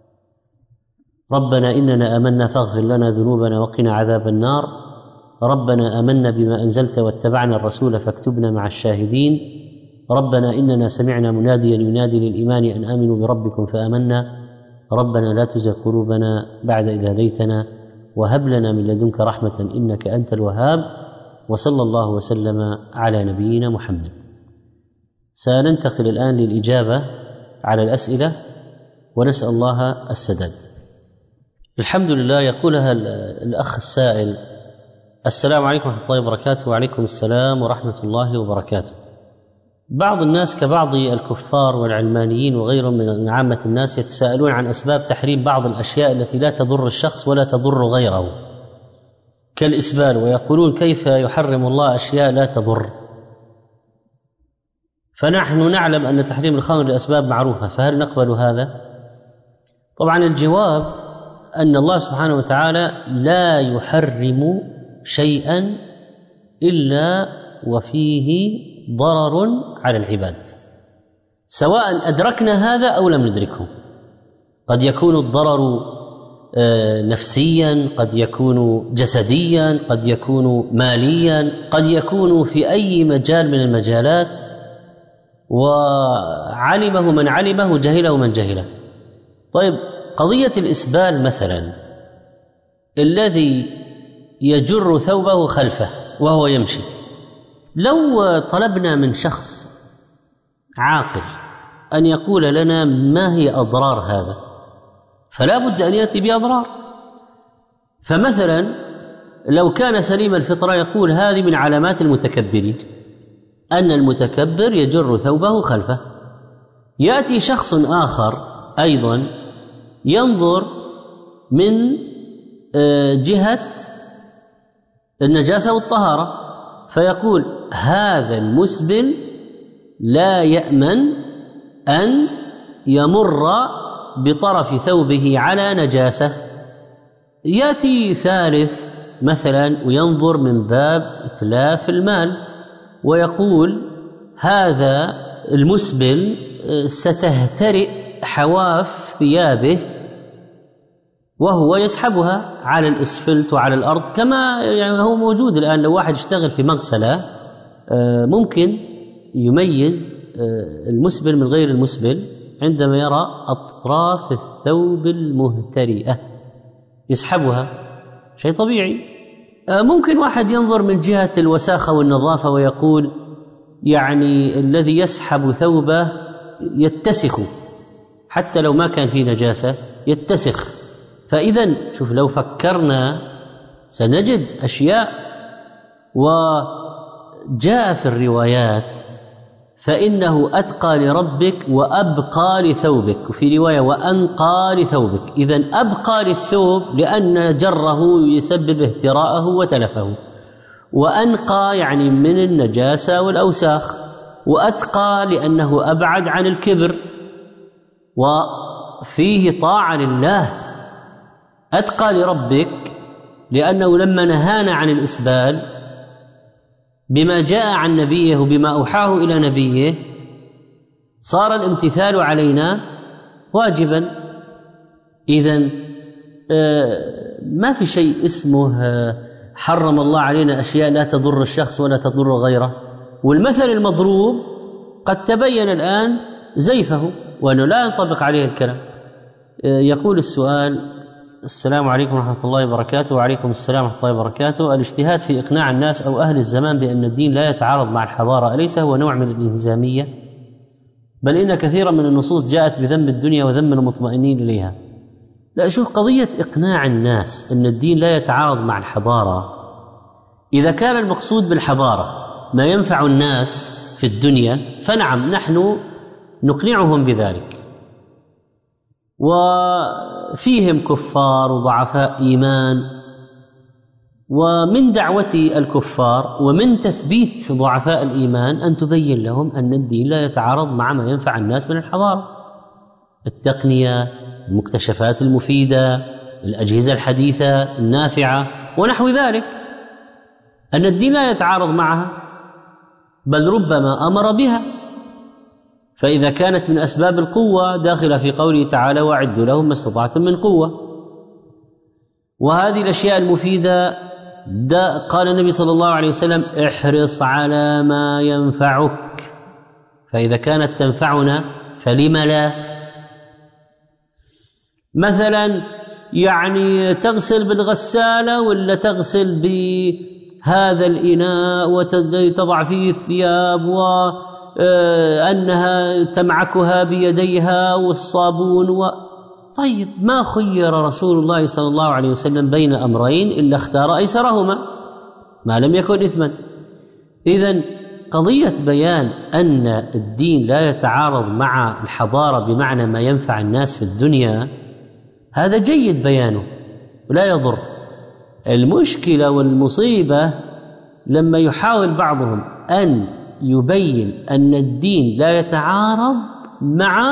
ربنا إننا آمنا فاغفر لنا ذنوبنا وقنا عذاب النار، ربنا آمنا بما أنزلت واتبعنا الرسول فاكتبنا مع الشاهدين، ربنا إننا سمعنا مناديا ينادي للإيمان أن آمنوا بربكم فآمنا، ربنا لا تزغ قلوبنا بعد إذ هديتنا وهب لنا من لدنك رحمة إنك أنت الوهاب. وصلى الله وسلم على نبينا محمد. سننتقل الآن للإجابة على الأسئلة ونسأل الله السداد. الحمد لله. يقولها الأخ السائل: السلام عليكم ورحمة الله وبركاته. وعليكم السلام ورحمة الله وبركاته. بعض الناس كبعض الكفار والعلمانيين وغيرهم من عامة الناس يتساءلون عن أسباب تحريم بعض الأشياء التي لا تضر الشخص ولا تضر غيره كالإسبال، ويقولون كيف يحرم الله أشياء لا تضر؟ فنحن نعلم أن تحريم الخمر لأسباب معروفة، فهل نقبل هذا؟ طبعا الجواب أن الله سبحانه وتعالى لا يحرم شيئا إلا وفيه ضرر على العباد، سواء أدركنا هذا أو لم ندركه. قد يكون الضرر نفسيا، قد يكون جسديا، قد يكون ماليا، قد يكون في أي مجال من المجالات، وعلمه من علمه جهله من جهله. طيب، قضية الإسبال مثلا، الذي يجر ثوبه خلفه وهو يمشي، لو طلبنا من شخص عاقل أن يقول لنا ما هي أضرار هذا، فلا بد أن يأتي بأضرار. فمثلا لو كان سليم الفطرة يقول هذه من علامات المتكبرين، أن المتكبر يجر ثوبه خلفه. يأتي شخص آخر أيضا ينظر من جهة النجاسة والطهارة فيقول هذا المسبل لا يأمن أن يمر بطرف ثوبه على نجاسة. يأتي ثالث مثلا وينظر من باب إتلاف المال ويقول هذا المسبل ستهترئ حواف ثيابه وهو يسحبها على الإسفلت وعلى الأرض، كما يعني هو موجود الآن. لو واحد يشتغل في مغسلة ممكن يميز المسبل من غير المسبل عندما يرى أطراف الثوب المهترئة يسحبها، شيء طبيعي. ممكن واحد ينظر من جهة الوساخة والنظافة ويقول يعني الذي يسحب ثوبه يتسخ، حتى لو ما كان فيه نجاسة يتسخ. فإذا شوف لو فكرنا سنجد أشياء. وجاء في الروايات فإنه أتقى لربك وأبقى لثوبك، وفي رواية وأنقى لثوبك. إذن أبقى للثوب لأن جره يسبب اهتراءه وتلفه، وأنقى يعني من النجاسة والأوساخ، وأتقى لأنه أبعد عن الكبر وفيه طاعة لله. أتقى لربك لأنه لما نهانا عن الإسبال بما جاء عن نبيه وبما أوحاه إلى نبيه صار الامتثال علينا واجبا. إذن ما في شيء اسمه حرم الله علينا أشياء لا تضر الشخص ولا تضر غيره. والمثل المضروب قد تبين الآن زيفه وأنه لا ينطبق عليه الكلام. يقول السؤال: السلام عليكم ورحمة الله وبركاته. وعليكم السلام ورحمة الله وبركاته. الاجتهاد في إقناع الناس أو أهل الزمان بأن الدين لا يتعارض مع الحضارة أليس هو نوع من الانهزامية؟ بل إن كثيرا من النصوص جاءت بذم الدنيا وذم المطمئنين إليها. لا، شوف، قضية إقناع الناس أن الدين لا يتعارض مع الحضارة، إذا كان المقصود بالحضارة ما ينفع الناس في الدنيا فنعم نحن نقنعهم بذلك. وفيهم كفار وضعفاء إيمان، ومن دعوة الكفار ومن تثبيت ضعفاء الإيمان أن تبين لهم أن الدين لا يتعارض مع ما ينفع الناس من الحضارة، التقنية، المكتشفات المفيدة، الأجهزة الحديثة النافعة ونحو ذلك، أن الدين لا يتعارض معها بل ربما أمر بها. فإذا كانت من أسباب القوة داخلة في قوله تعالى وأعدوا لهم ما استطعتم من قوة، وهذه الأشياء المفيدة قال النبي صلى الله عليه وسلم احرص على ما ينفعك، فإذا كانت تنفعنا فلم لا. مثلا يعني تغسل بالغسالة ولا تغسل بهذا الإناء وتضع فيه الثياب وأنها تمعكها بيديها والصابون طيب، ما خير رسول الله صلى الله عليه وسلم بين أمرين إلا اختار أيسرهما ما لم يكن إثما. إذن قضية بيان أن الدين لا يتعارض مع الحضارة بمعنى ما ينفع الناس في الدنيا هذا جيد بيانه ولا يضر. المشكلة والمصيبة لما يحاول بعضهم أن يبين أن الدين لا يتعارض مع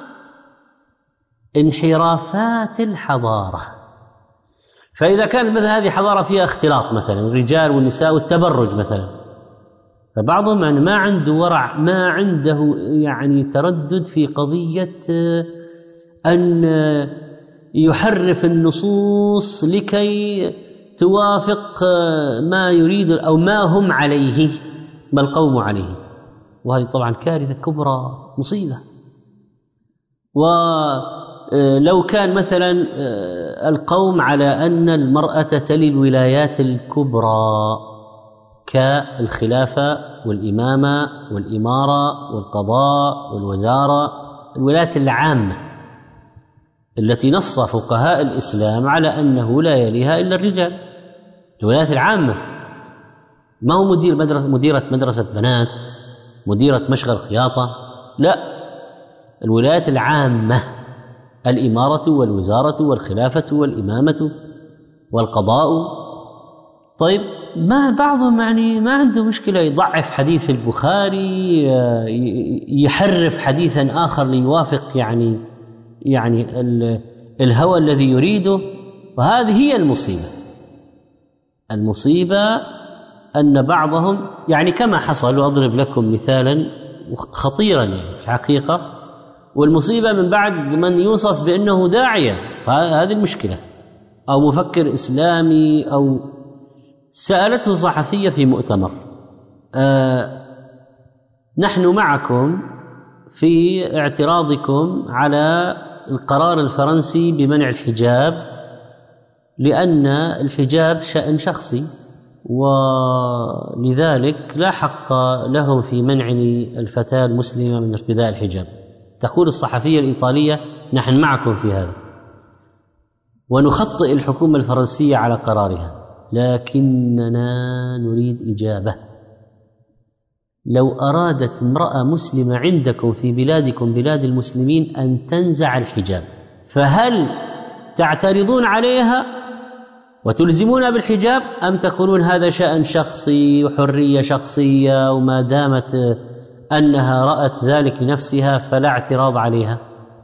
انحرافات الحضارة. فإذا كانت مثل هذه حضارة فيها اختلاط مثلا الرجال والنساء والتبرج مثلا، فبعضهم يعني ما عنده ورع، ما عنده يعني تردد في قضية أن يحرف النصوص لكي توافق ما يريد أو ما هم عليه ما القوم عليه، وهذه طبعا كارثة كبرى مصيبة. ولو كان مثلا القوم على أن المرأة تلي الولايات الكبرى كالخلافة والإمامة والإمارة والقضاء والوزارة، الولايات العامة التي نص فقهاء الإسلام على أنه لا يليها إلا الرجال، الولايات العامة. ما هو مديرة مدرسة بنات، مديرة مشغل خياطة، لا، الولايات العامة، الإمارة والوزارة والخلافة والإمامة والقضاء. طيب، ما بعضهم يعني ما عنده مشكلة يضعف حديث البخاري، يحرف حديثا آخر ليوافق يعني الهوى الذي يريده. وهذه هي المصيبة أن بعضهم يعني كما حصل، وأضرب لكم مثالا خطيرا يعني في الحقيقة، والمصيبة من بعد من يوصف بأنه داعية، هذه المشكلة، أو مفكر إسلامي. أو سألته صحفية في مؤتمر: نحن معكم في اعتراضكم على القرار الفرنسي بمنع الحجاب، لأن الحجاب شأن شخصي، ولذلك لا حق لهم في منع الفتاة المسلمة من ارتداء الحجاب. تقول الصحفية الإيطالية: نحن معكم في هذا، ونخطئ الحكومة الفرنسية على قرارها، لكننا نريد إجابة. لو أرادت امرأة مسلمة عندكم في بلادكم بلاد المسلمين أن تنزع الحجاب، فهل تعترضون عليها وتلزمون بالحجاب، أم تقولون هذا شأن شخصي وحرية شخصية، وما دامت أنها رأت ذلك لنفسها فلا اعتراض عليها؟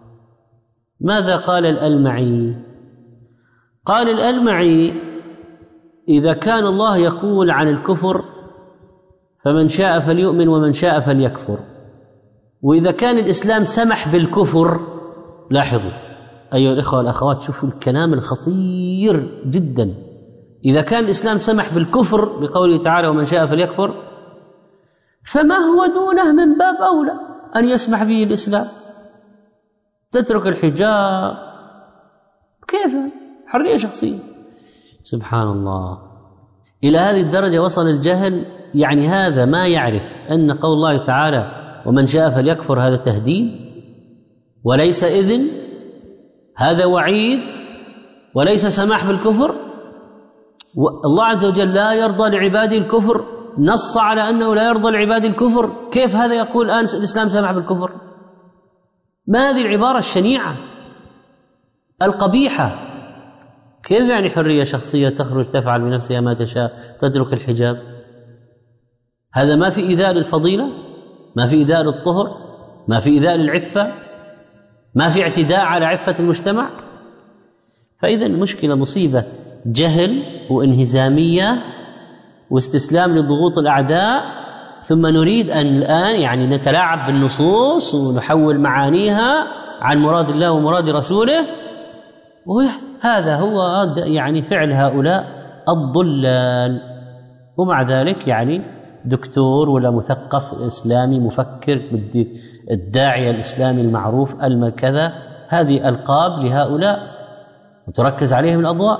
ماذا قال الألمعي؟ قال الألمعي: إذا كان الله يقول عن الكفر فمن شاء فليؤمن ومن شاء فليكفر، وإذا كان الإسلام سمح بالكفر، لاحظوا أيها الإخوة والأخوات، شوفوا الكلام الخطير جدا، إذا كان الإسلام سمح بالكفر بقوله تعالى ومن شاء فليكفر، فما هو دونه من باب أولى أن يسمح به الإسلام. تترك الحجاب كيف؟ حرية شخصية. سبحان الله، إلى هذه الدرجة وصل الجهل. يعني هذا ما يعرف أن قول الله تعالى ومن شاء فليكفر هذا تهديد وليس إذن، هذا وعيد وليس سماح بالكفر. الله عز وجل لا يرضى لعباده الكفر، نص على أنه لا يرضى لعباده الكفر، كيف هذا يقول الآن الإسلام سمح بالكفر؟ ما هذه العبارة الشنيعة القبيحة؟ كيف يعني حرية شخصية تخرج تفعل بنفسها ما تشاء، تترك الحجاب؟ هذا ما في إيذاء للفضيلة، ما في إيذاء للطهر، ما في إيذاء للعفة، ما في اعتداء على عفة المجتمع. فإذا المشكلة مصيبة جهل وانهزامية واستسلام لضغوط الأعداء، ثم نريد أن الآن يعني نتلاعب بالنصوص ونحول معانيها عن مراد الله ومراد رسوله. وهذا هو يعني فعل هؤلاء الضلال. ومع ذلك يعني دكتور ولا مثقف إسلامي مفكر الداعية الإسلامي المعروف كذا، هذه ألقاب لهؤلاء وتركز عليهم الأضواء.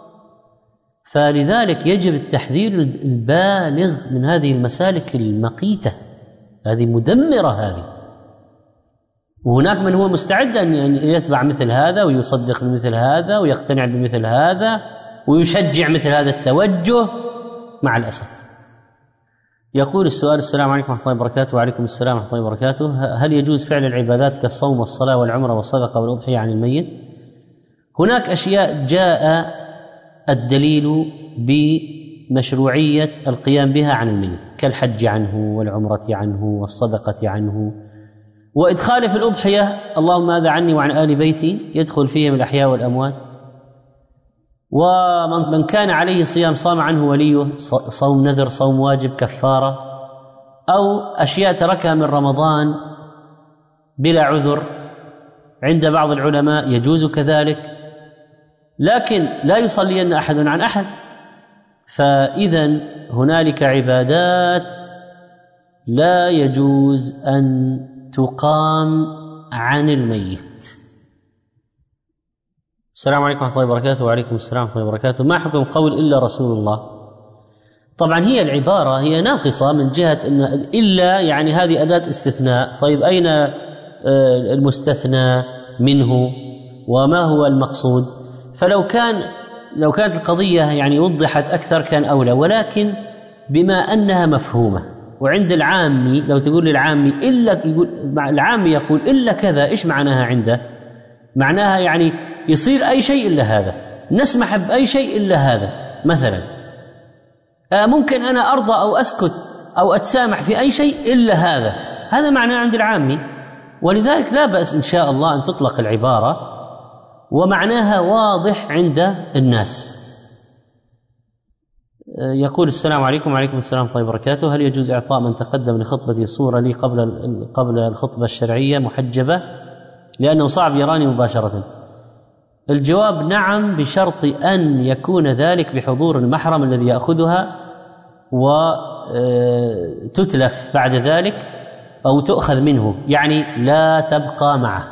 فلذلك يجب التحذير البالغ من هذه المسالك المقيتة، هذه مدمرة هذه. وهناك من هو مستعد أن يتبع مثل هذا ويصدق بمثل هذا ويقتنع بمثل هذا ويشجع مثل هذا التوجه، مع الأسف. يقول السؤال: السلام عليكم ورحمة الله وبركاته. وعليكم السلام ورحمة الله وبركاته. هل يجوز فعل العبادات كالصوم والصلاة والعمرة والصدقة والأضحية عن الميت؟ هناك أشياء جاء الدليل بمشروعية القيام بها عن الميت، كالحج عنه والعمرة عنه والصدقة عنه، وإدخال في الأضحية اللهم هذا عني وعن آل بيتي، يدخل فيهم الأحياء والأموات. ومن كان عليه صيام صام عنه وليه، صوم نذر، صوم واجب، كفارة، أو أشياء تركها من رمضان بلا عذر عند بعض العلماء يجوز كذلك، لكن لا يصلين أحد عن أحد. فإذا هنالك عبادات لا يجوز أن تقام عن الميت. السلام عليكم ورحمة الله وبركاته. وعليكم السلام ورحمة الله وبركاته. ما حكم قول إلا رسول الله؟ طبعا هي العبارة هي ناقصة من جهة أن إلا يعني هذه أداة استثناء. طيب أين المستثنى منه؟ وما هو المقصود. فلو كانت القضية يعني وضحت أكثر كان أولى، ولكن بما أنها مفهومة وعند العامي، لو تقول للعامي العامي يقول إلا كذا، إيش معناها عنده؟ معناها يعني يصير أي شيء إلا هذا، نسمح بأي شيء إلا هذا مثلا. ممكن أنا أرضى أو أسكت أو أتسامح في أي شيء إلا هذا معناه عند العامي. ولذلك لا بأس إن شاء الله أن تطلق العبارة ومعناها واضح عند الناس. يقول السلام عليكم. وعليكم السلام ورحمة الله وبركاته. هل يجوز إعطاء من تقدم لخطبتي صورة لي قبل الخطبة الشرعية محجبة لأنه صعب يراني مباشرة؟ الجواب نعم، بشرط أن يكون ذلك بحضور المحرم الذي يأخذها وتتلف بعد ذلك أو تؤخذ منه، يعني لا تبقى معه.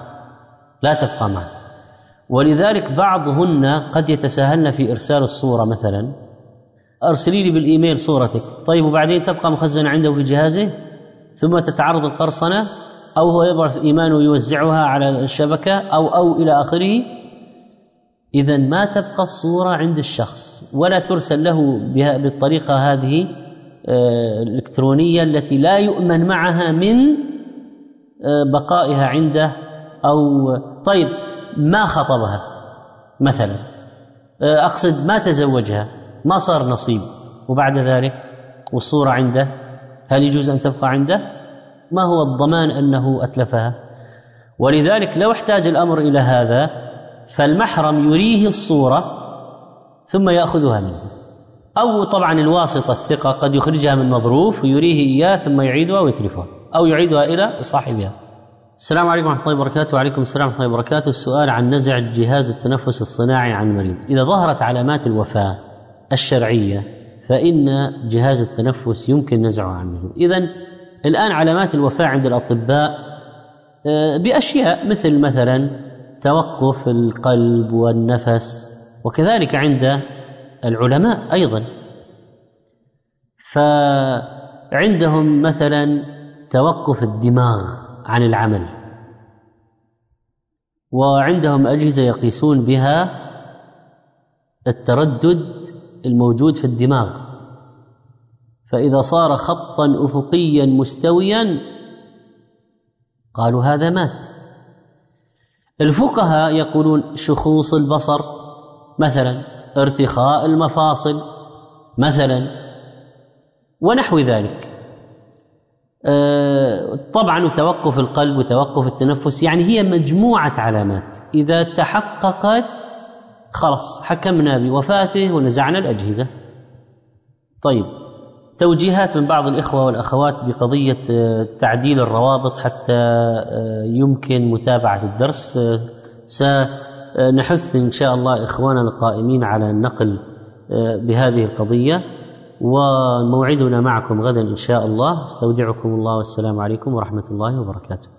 ولذلك بعضهن قد يتساهلن في إرسال الصورة، مثلا أرسلي لي بالإيميل صورتك، طيب وبعدين تبقى مخزنة عنده في جهازه ثم تتعرض القرصنة، أو هو يبعث إيمان ويوزعها على الشبكة أو إلى آخره. إذن ما تبقى الصورة عند الشخص ولا ترسل له بالطريقة هذه الإلكترونية التي لا يؤمن معها من بقائها عنده. أو طيب ما خطبها مثلا، أقصد ما تزوجها، ما صار نصيب، وبعد ذلك والصورة عنده، هل يجوز أن تبقى عنده؟ ما هو الضمان أنه أتلفها؟ ولذلك لو احتاج الأمر إلى هذا فالمحرم يريه الصورة ثم يأخذها منه، أو طبعا الواسطة الثقة قد يخرجها من مظروف ويريه إياه ثم يعيدها ويتلفها أو يعيدها إلى صاحبها. السلام عليكم ورحمة الله وبركاته. وعليكم السلام ورحمة الله وبركاته. السؤال عن نزع جهاز التنفس الصناعي عن المريض. إذا ظهرت علامات الوفاة الشرعية فإن جهاز التنفس يمكن نزعه عنه. إذن الآن علامات الوفاة عند الأطباء بأشياء مثلا توقف القلب والنفس، وكذلك عند العلماء أيضا، فعندهم مثلا توقف الدماغ عن العمل، وعندهم أجهزة يقيسون بها التردد الموجود في الدماغ، فإذا صار خطا أفقيا مستويا قالوا هذا مات. الفقهاء يقولون شخوص البصر مثلا، ارتخاء المفاصل مثلا، ونحو ذلك. طبعا توقف القلب وتوقف التنفس، يعني هي مجموعة علامات إذا تحققت خلاص حكمنا بوفاته ونزعنا الأجهزة. طيب، توجيهات من بعض الإخوة والأخوات بقضية تعديل الروابط حتى يمكن متابعة الدرس. سنحث إن شاء الله إخواننا القائمين على النقل بهذه القضية، وموعدنا معكم غدا إن شاء الله. استودعكم الله والسلام عليكم ورحمة الله وبركاته.